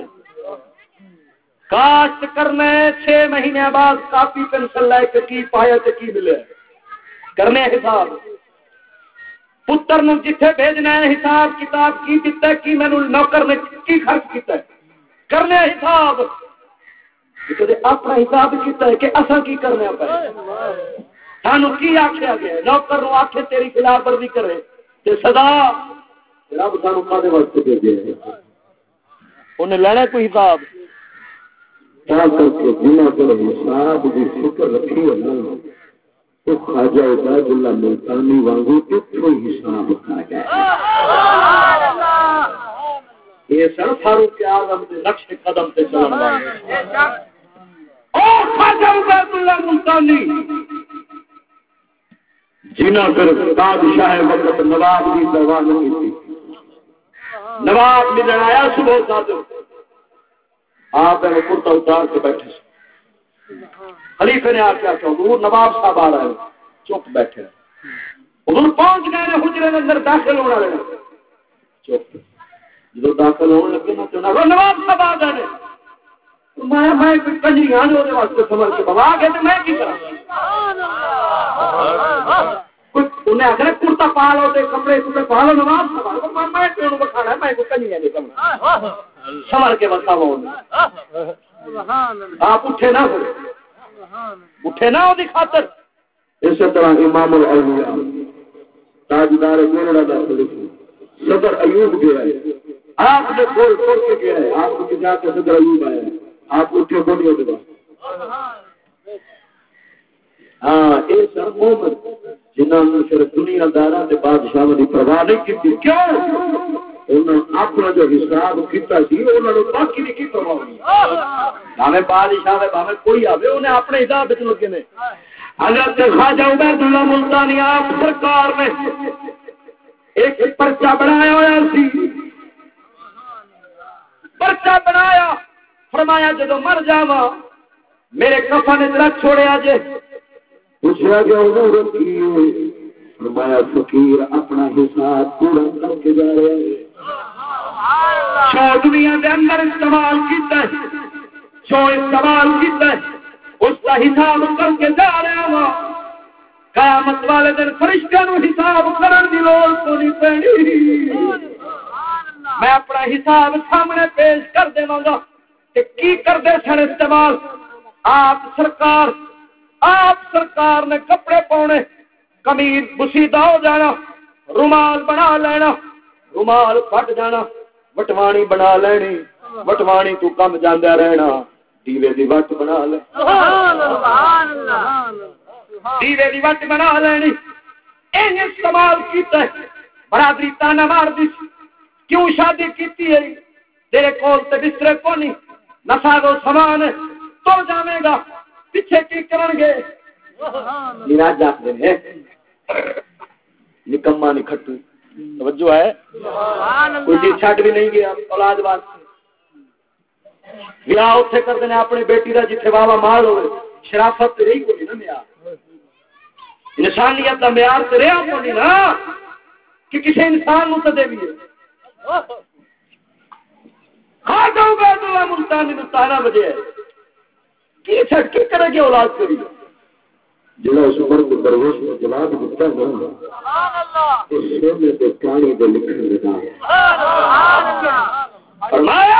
Speaker 1: کاشت کرنے 6 مہینے بعد کاپی پینسل لے کے کی پایا تے کی ملے کرنے حساب. پتر نو جتھے بھیجنا ہے حساب کتاب کی دیتا ہے کی مینوں نوکر نے کی خرچ کیتا ہے کرنے حساب. اپنا حساب کیتا ہے کہ اساں کی کرنے پے سانو کی آکھیا گیا نوکر نو آکھے تیری خلاف ورزی کرے تے سزا رب سانو کدے واسطے بھیجے انہیں لینا کوئی حساب. کر کے جنہاں کو حساب دی فکر رکھی ہے نا تو خواجہ عبید اللہ ملتانی وانگو اتنا حساب کر گئے. یہ سر فاروق اعظم کے نقش قدم سے چلن والے اور خواجہ عبید اللہ ملتانی جنہاں پھر بادشاہ وقت نواب کی پرواہ نہیں تھی. نواب ملن آیا صبح صادق آپ نے کرتا اتار کے بیٹھے خلیفے نے آ کے آخیا حضور نواب صاحب آ رہے ہیں چپ بیٹھے حضور پہنچ گئے حجرے کے اندر داخل ہونے والے چپ جب داخل ہونے لگے نا تو نواب صاحب آ گئے میں کنجری ہاں جو واسطے سمجھ کے بابا آ گئے تو میں کی کرا انہیں آخر کرتا پا لو کپڑے کپڑے پا لو نواب صاحب میں کیوں بکھانا میں کنجری سمجھ کے بتاؤ آپ اٹھے نہ وہ خاطر. اسی طرح امام الاولیاء تاجدار گولڑا دا صدر ایوب گیا ہے آپ نے کھول کھول کے گیا ہے آپ کو جا کے صدر ایوب آیا ہے آپ اٹھے کو نہیں ہوگا. ہاں یہ سر مومن جنہوں نے صرف دنیا دارا کے بادشاہ کی پرواہ نہیں کی. کیوں؟ انہوں اپنا جو حساب کیا باقی نہیں کی پرواہ. بھاوے بادشاہ بھاوے کوئی آئے انہیں اپنے حساب سے لگے نے. حضرت خواجہ عبید اللہ ملتانی آپ سرکار نے ایک پرچہ بنایا ہوا سی. پرچہ بنایا فرمایا جدو مر جاوا میرے کفن رکھ چھوڑیا جے. پوچھا گیا فرمایا فقیر اپنا حساب پورا کر کے جا رہے ہیں. دنیا کے اندر استعمال کیتا ہے جو استعمال کیتا ہے اس کا حساب کر کے جا رہا ہوں. قیامت والے دن فرشتوں کو حساب کرنے کی لوڑ تو نہیں پڑی. میں اپنا حساب سامنے پیش کر دوں گا کہ کی کرتے سن استعمال. آپ سرکار نے کپڑے پاؤنے قمیض بسیدہ ہو جانا رومال بنا لینا رومال پھٹ جانا وٹوانی بنا لینی وٹوانی تو کم جاندہ رہنا دیوے دی وٹ بنا لے دیوے دی وٹ بنا لینی. این استعمال کیتا ہے. برادری تانا مار دی کیوں شادی کیتی ہے تیرے کول تے بسترے کو نہیں نسا دو سامان تو جاویں گا پیچھے کی کرن گے. میراج جاتے ہیں نکما نہیں کھٹو. توجہ ہے کوئی جی چھٹ بھی نہیں گیا اولاد واسطے. ویاہ اتنے کرتے ہیں اپنی بیٹی کا جتنے واہ مال ہوئے شرافت رہی کوئی نا معیار انسانیت کا معیار تو رہا کوئی نا کہ کسی انسان کو دے بھی کھا جاؤ گا تو ملتانی میں 17 بجے ہے کی چھٹ کی کرے گی اولاد کری جڑا اس عمر کو درویش میں جواب دیتا ہے اس سونے کے کہانی کو لکھنے لگا ہے. فرمایا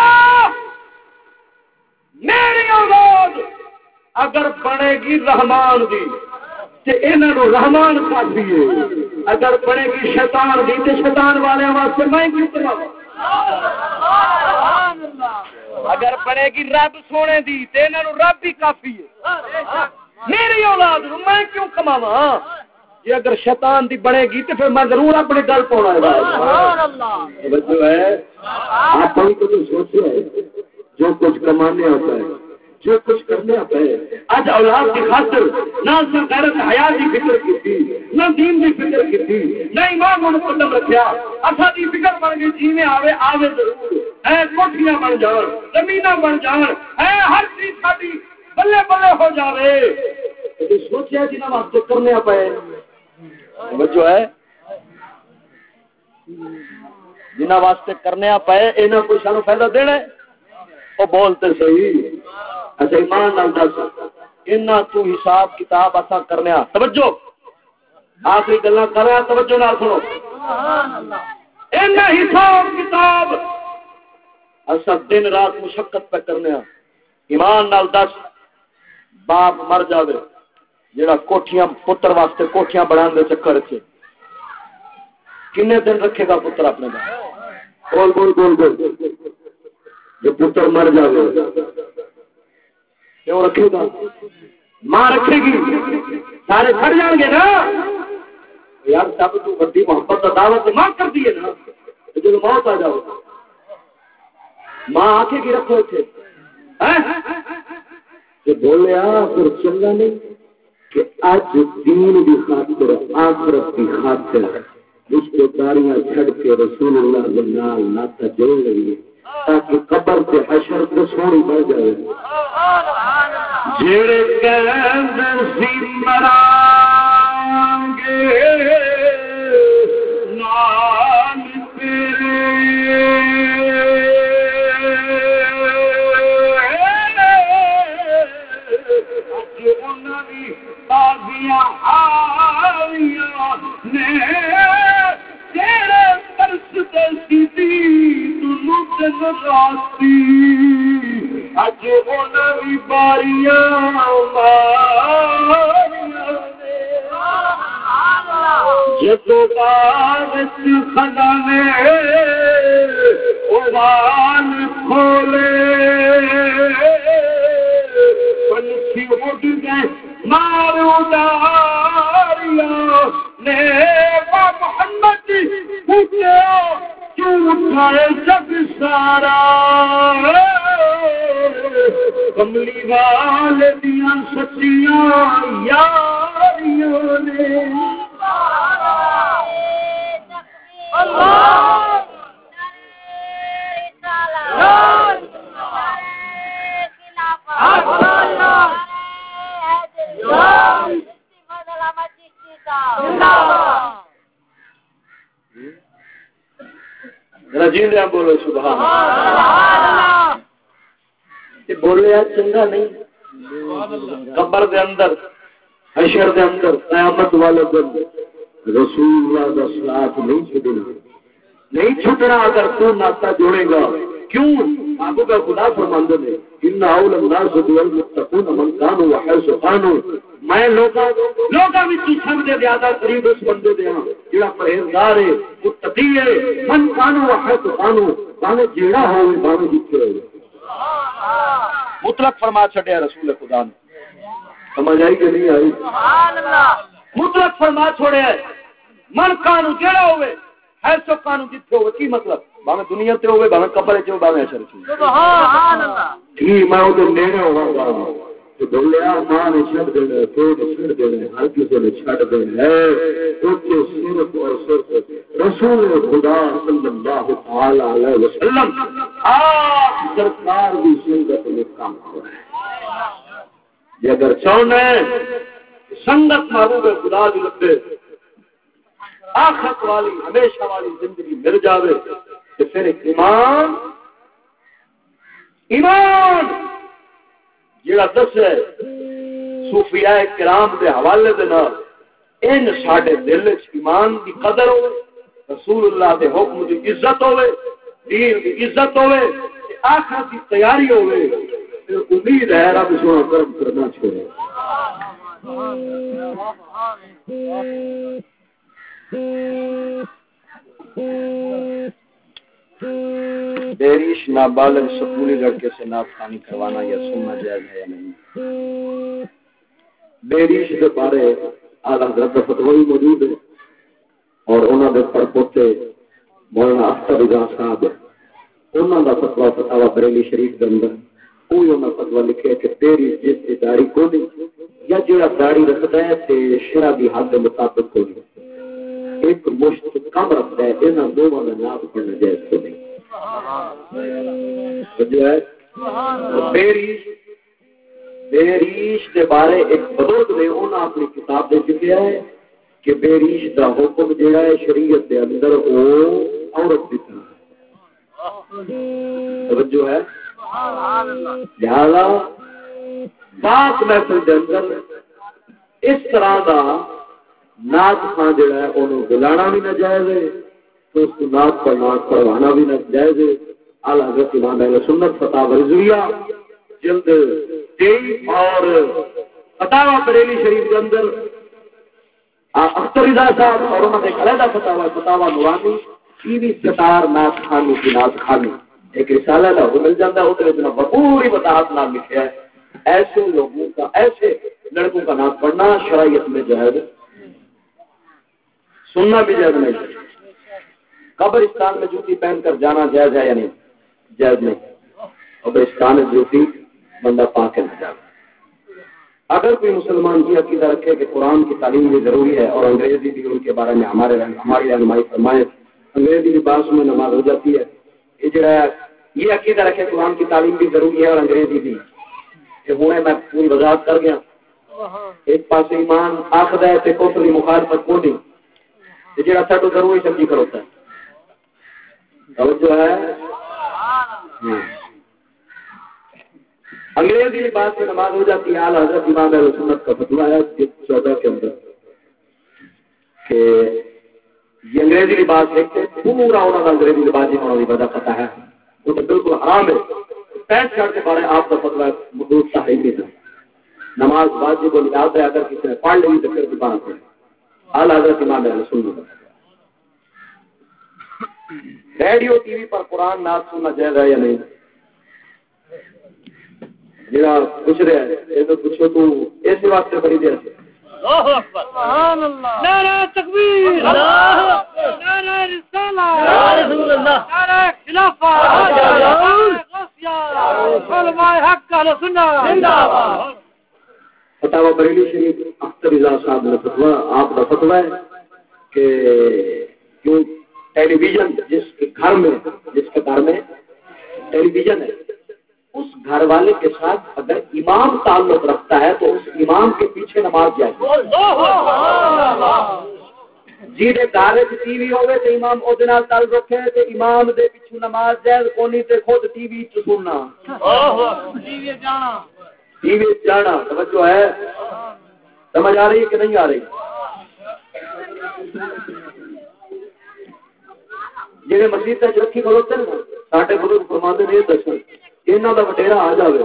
Speaker 1: میری اولاد اگر بنے گی رحمان دی تے انہاں نو رحمان کافی ہے. اگر بنے گی شیطان دی تے شیطان والے واسطے میں کیوں کراواں. اگر بنے گی رب سونے دی تے انہاں نو رب ہی کافی ہے. میری اولاد میں کیوں کماواں. جی اگر شیطان دی بنے گی تو پھر میں ضرور اپنے گل پاؤنا ہے. جو ہے آپ کو تو سوچے جو کچھ کمانے ہوتا ہے جو کچھ کرنے ہوتا ہے. آج اولاد کی خاطر نہ غیرت حیا کی فکر کی تھی نہ دین کی فکر کی تھی نہ ایمان کو مقدم رکھا. اصا کی فکر بن گئی جی میں آوے آوے ضرور ہے کوٹھیاں بن جان زمیناں بن جان ہے ہر چیز ساری بلے بلے ہو جاوے. سوچیا جنہاں واسطے کرنے پے جو ہے جنہاں واسطے کرنے پے انہاں کوئی سانو فائدہ دینا وہ بولتے صحیح. اچھا ایمان نال دس انہاں تو حساب کتاب اساں کرنے. توجہ آخری گلاں کر رہا توجہ نال سنو. انہاں حساب کتاب اساں دن رات مشقت پہ کرنے. ایمان نال دس باپ مر جاوے جڑا کوٹھیاں پتر واسطے کوٹھیاں بنان دے چکر چ کنے دن رکھے گا پتر اپنے بول بول بول بول. جو پتر مر جاوے کیوں رکھے گا. ماں رکھے گی سارے کھڑ جان گے نا یار. سب تو بڑی محبت کا دعوت ماں کر دیے نا. جب موت آ جاؤ ماں آکے گی رکھو اتنے بولیا پھر چنگا نہیں کہ اج دین کی خاطر آخرت کی خاطر رشتے داریاں چھڑ کے رسول اللہ کے نال ناتا جوڑ لگی تاکہ قبر کے حشر کو سونی بڑھ جائے. جڑے کہندے سی مران گے نال تیرے بازیاں آئیاں نے تیرے ترس دسی تنوں دن راتی اج انہاں بھی باریاں ماریاں جدو باغ خزانے اوان کھولے پنچھی اڑ گئے مار اڈاریاں نے محمد پوچھا کیوں اٹھائے جگ سارا کملی والے دیاں سچیاں یاریاں نے رجیندہ بولو سبحان اللہ بولے چنگا نہیں قبر دے اندر حشر دے اندر قیامت والے دن رسول اللہ دا ساتھ نہیں چھٹنا اگر تو ناتا جوڑے گا کیوں آپ کا خدا فرماندے نے ان اول الناس بالمتقون من كانوا وحيث كانوا میں لوگاں وچ سب دے زیادہ قریب اس بندے دے ہاں جڑا پرہیزگار ہے متقی ہے من كانوا وحيث كانوا بانے جیڑا ہوے بانے جتھے ہوے مطلق فرما چھڈیا رسول خدا نے سمجھ آئی کہ نہیں آئی سبحان اللہ مطلق فرما چھوڑیا من کانو جیڑا ہوے ہے سو کانو جتھے ہوے کی مطلب باویں دنیا تے ہوے باویں قبر وچ ہوے باویں حشر وچ سبحان اللہ کی میں او دے نیڑے ہوواں گا تو بولیا ماں نے چھڈ دے تو چھڈ دے ہر کسی نے چھڈ دے ہے اوتے صرف اور صرف رسول خدا صلی اللہ تعالی علیہ وسلم آپ سرکار دی سنت میں کام ہو رہا ہے یہ اگر چاہنا ہے سنگت محبوب خدا دی لبے آخرت والی ہمیشہ والی زندگی مل جاوے تو پھر ایمان جڑا دس ہے صوفیاء کرام دے حوالے دے نال ان ساڈے دل وچ ایمان دی قدر ہوے رسول اللہ دے حکم دی عزت ہوے دین دی عزت ہوے آخرت دی تیاری ہوے پھر امید ہے رب سونا کرم کرنا چھوڑے بیریش نابالغ سکولی لڑکے سے نافرمانی کروانا یا سننا جائز ہے یا نہیں بیریش کے بارے اعلی حضرت کا فتوی موجود ہے اور انہوں نے پڑپوتے مولانا اختر رضا صاحب انہوں کا فتویٰ فتاوی بریلی شریف کے اندر کوئی انہوں نے فتویٰ لکھے کہ بیریش جس کی داڑھی کو نہیں یا جڑا داڑھی رکھتا ہے تے شرع دی حد کے مطابق کو نہیں ایک مشت کم رکھتا ہے انہوں دونوں کا نام پڑھنا جائز کو نہیں جو ہے بیریش کے بارے ایک بزرگ نے انہوں نے اپنی کتاب دے لکھا ہے کہ بیریش دا حکم جڑا ہے شریعت دے اندر وہ عورت کی طرح جو ہے لہذا بات محفل کے اندر اس طرح کا ناچ خان جڑا ہے انہوں بلانا بھی نہ جائز ہے تو اس کو ناچ پر ناچ پڑھوانا بھی نہ جائز ہے اعلی حضرت امام اہل سنت فتاوی رضویہ جلد 23 اور فتاوی بریلی شریف کے اندر اختر رضا صاحب اور انہوں نے ایک علیحدہ فتاوی نورانی ٹی وی ستار ناچ خانی کی ناچ خانی ایک رسالہ ہے وہ مل جاتا ہے اس میں پوری وضاحت نام لکھا ہے ایسے لوگوں کا ایسے لڑکوں کا نام پڑھنا شرعیت میں جائز سننا بھی جائز نہیں قبرستان میں جوتی پہن کر جانا جائز ہے یا نہیں جائز نہیں قبرستان میں جوتی بندہ پا کے نہ جانا اگر کوئی مسلمان یہ عقیدہ رکھے کہ قرآن کی تعلیم بھی ضروری ہے اور انگریزی بھی ان کے بارے میں ہماری رہنمائی فرمائے انگریزی لباس میں نماز ہو جاتی ہے یہ جو ہے یہ عقیدہ رکھے قرآن کی تعلیم بھی ضروری ہے اور انگریزی بھی کہ ہوں میں پوری وضاحت کر گیا ایک پاس ایمان آخد ہے تے کفر دی مخالفت کو نہیں جڑا ساڈو ضروری سمجھی کروتا ہے اور جو ہے انگریزی لباس میں نماز ہو جاتی ہے اعلی حضرت امام اہل سنت کا فتویٰ ہے 14 کے اندر کہ یہ انگریزی لباس دیکھتے پورا انہوں کا انگریزی لباس جی ہونے کی وجہ پتہ ہے وہ تو بالکل حرام ہے پینٹ شرٹ کے بارے آپ کا فتویٰ مدود صحیح نہیں تھا نماز واجب و نجات ہے اگر کسی نے پڑھ لی تو پھر دوبارہ پڑھے اعلی حضرت امام اہل سنت ریڈیو ٹی وی پر قرآن نعت سننا جائز ہے یا نہیں جڑا پوچھ رہا ہے یہ تو پوچھو تو اس واسطے بڑی دیر سے
Speaker 2: اللہ اکبر سبحان اللہ نعرہ تکبیر نعرہ رسالہ نعرہ رسول اللہ نعرہ خلافت علماء حق اہل سنت زندہ باد.
Speaker 1: فتاوی بریلی شریف اختر رضا صاحب نے فتوا آپ کا فتوا ہے کہ کیوں ٹیلی ویژن جس کے گھر میں ٹیلی ویژن ہے اس گھر والے کے ساتھ اگر امام تعلق رکھتا ہے تو اس امام کے پیچھے نماز جائے. جیڑے گھر ٹی وی ہوے تے امام او دے نال تعلق رکھے تے امام دے پیچھے نماز جائے کونی تے خود ٹی وی چ سننا ٹی وی جانا. توجہ ہے سمجھ آ رہی ہے کہ نہیں آ رہی؟ جہے مسجد رکھی کھلوتے ہیں ساڈے بزرگ فرماندے نے دسو انہاں دا وڈیرا آ جاوے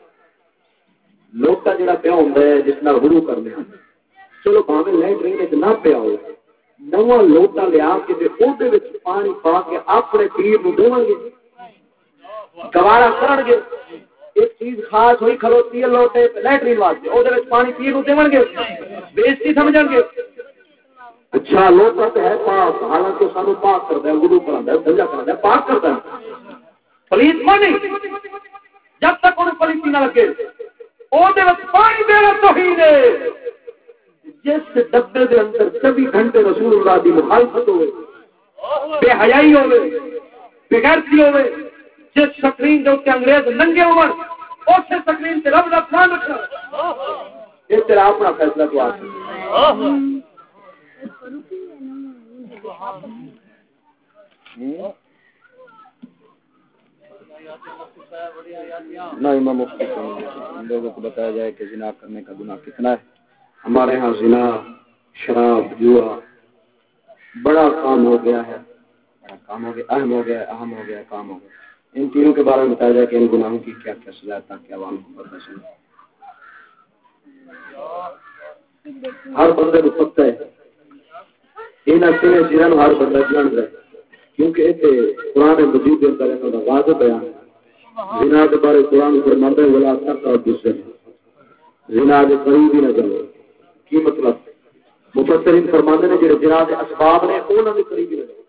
Speaker 1: لوٹا جڑا پیا ہوندا ہے جس نال وضو کرنے ہیں چلو بھاویں لیٹرین وچ نہ پیا ہو نواں لوٹا لیا کے تے او دے وچ پانی پا کے اپنے پیر نوں دیواں گے گوارا کرن گے. ایک چیز خاص ہوئی کھلوتی ہے لوٹے لیٹرین واسطے او دے وچ پانی پیر نوں دیواں گے بےزتی سمجھن گے. اچھا لوٹا تے ہے پاک حالانکہ سانو پاک کردا ہے وضو کردا ہے سجدہ کردا ہے پاک کردا ہے پلیت کو نہیں جب تک انہوں پلیتی نہ لگے او دے وچ پانی دینا توہین ہے. جس ڈبے دے اندر 24 گھنٹے رسول اللہ دی مخالفت ہوئے بے حیائی ہوئے بے غیرتی ہوئے جس سکرین دے اوپر انگریز ننگے عمر اس سکرین تے رب دا قرآن رکھنا یہ تیرا اپنا فیصلہ تو آ نہ امام مفتی لوگوں کو بتایا جائے کہ زنا کرنے کا گناہ کتنا ہے. ہمارے ہاں زنا شراب جوا بڑا کام ہو گیا ہے اہم ہو گیا کام ہو گیا. ان تینوں کے بارے میں بتایا جائے کہ ان گناہوں کی کیا کیا سزا ہے تاکہ عوام کو پتہ چلے. ہر بندے کو پتہ ہے ان اصلے جنہوں ہر بندہ جان رہا ہے کیونکہ یہ قرآن مجید کے اندر انہوں نے واضح بیان ہے. زنا کے بارے قرآن فرماتا ہے ولا تقربوا الزنا زنا کے قریب ہی نہ کرو. کی مطلب مفسرین فرماتے ہیں جڑے زنا کے اسباب نے انہاں دے قریب ہی نہ کرو.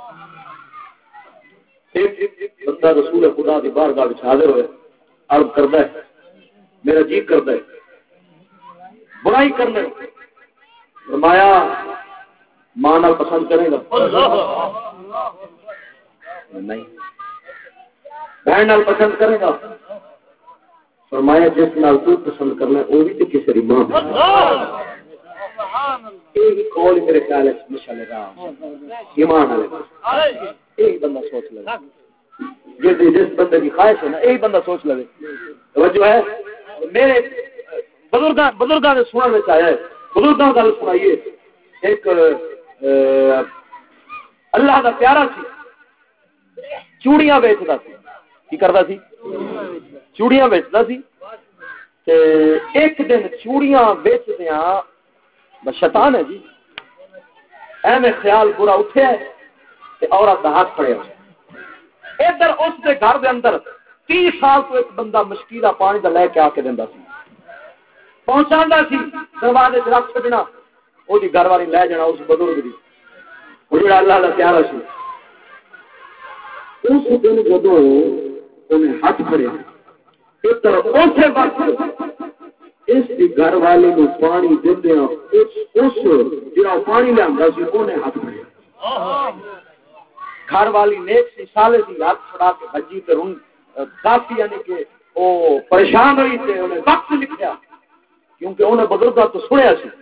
Speaker 1: ایک بندہ رسول خدا دی بارگاہ وچ حاضر ہوئے عرض کردا ہے میرا جی کردا ہے برائی کرنے فرمایا ماں نال پسند کرے گا نہیں بہن نال پسند کرے گا فرمایا جس نال تو پسند کرنا وہ بھی تو کسی کی ماں یہی قول میرے خیال ہے مشعل راہ ایمان والے یہی بندہ سوچ لے جس بندے کی خواہش ہے نا یہی بندہ سوچ لے. توجہ ہے میرے بزرگاں نے سننے میں آیا ہے بزرگاں گل سنائیے. ایک اللہ کا پیارا سی چوڑیاں بیچتا سی. کی کرتا سی؟ چوڑیاں بیچتا سی. ایک دن چوڑیاں بیچدیاں شیطان ہے جی ایویں خیال برا اٹھیا تے عورت دا ہاتھ پڑیا. ادھر اس دے گھر دے اندر 30 سال تو ایک بندہ مشکی دا پانی دا لے کے آ کے دیندا سی پہنچاندا سی دروازے تے رکھ چھڈنا او دی گھر والی لے جانا اس بزرگ دی او جڑا اللہ دا پیارا سی. اس دن جدوں انہیں ہاتھ پھڑیا ایک طرف اسی وقت اس دی گھر والے کو پانی دیندیاں اس جڑا پانی لاندا سی انہیں ہاتھ پھڑیا. گھر والی نیک سی سالے سی ہاتھ چھڑا کے بھجی تے رن کافی یعنی کہ وہ پریشان ہوئی تے انہیں وقت لکھیا کیونکہ انہیں بزرگاں تو سنیا سی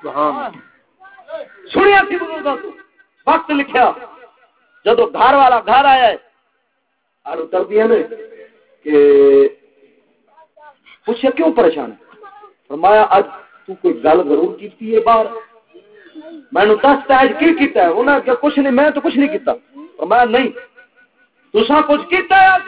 Speaker 1: بزرگاں تو وقت لکھیا. جدو گھر والا گھر آیا ہے اور اتر دیا نے کہ پوچھا کیوں پریشان ہے فرمایا اج تو کوئی گل ضرور کی ہے باہر میں نے دستا ہے کی کیتا ہے انہاں کہ کچھ نہیں میں تو کچھ نہیں کیتا فرمایا نہیں تساں کچھ کیتا ہے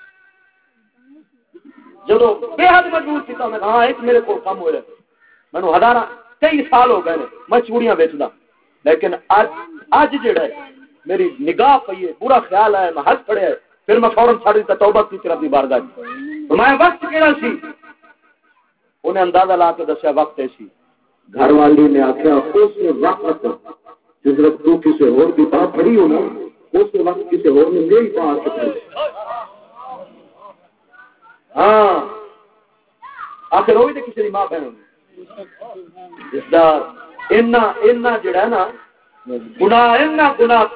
Speaker 1: جدو بے حد مجبور کیتا میں کہا ایک میرے کو کم ہو رہا میں نے ہزار کئی سال ہو گئے میں چوڑیاں بیچدا لیکن اج جڑا ہے میری نگاہ پئی ہے برا خیال آیا میں ہاتھ پڑیا پھر میں فوراً چھڑ دیتا توبہ کی رب دی بارگاہ میں وقت کیڑا سی انہیں اندازہ لا کے دسیا وقت ایسی گھر والی نے آخیا اس وقت جس وقت تو کسی اور کی بات پڑی ہو نا اس وقت کسی اور نے میری بات پڑھی. ہاں آخر وہی تو کسی ماں بہن جس کا جڑا نا گناہ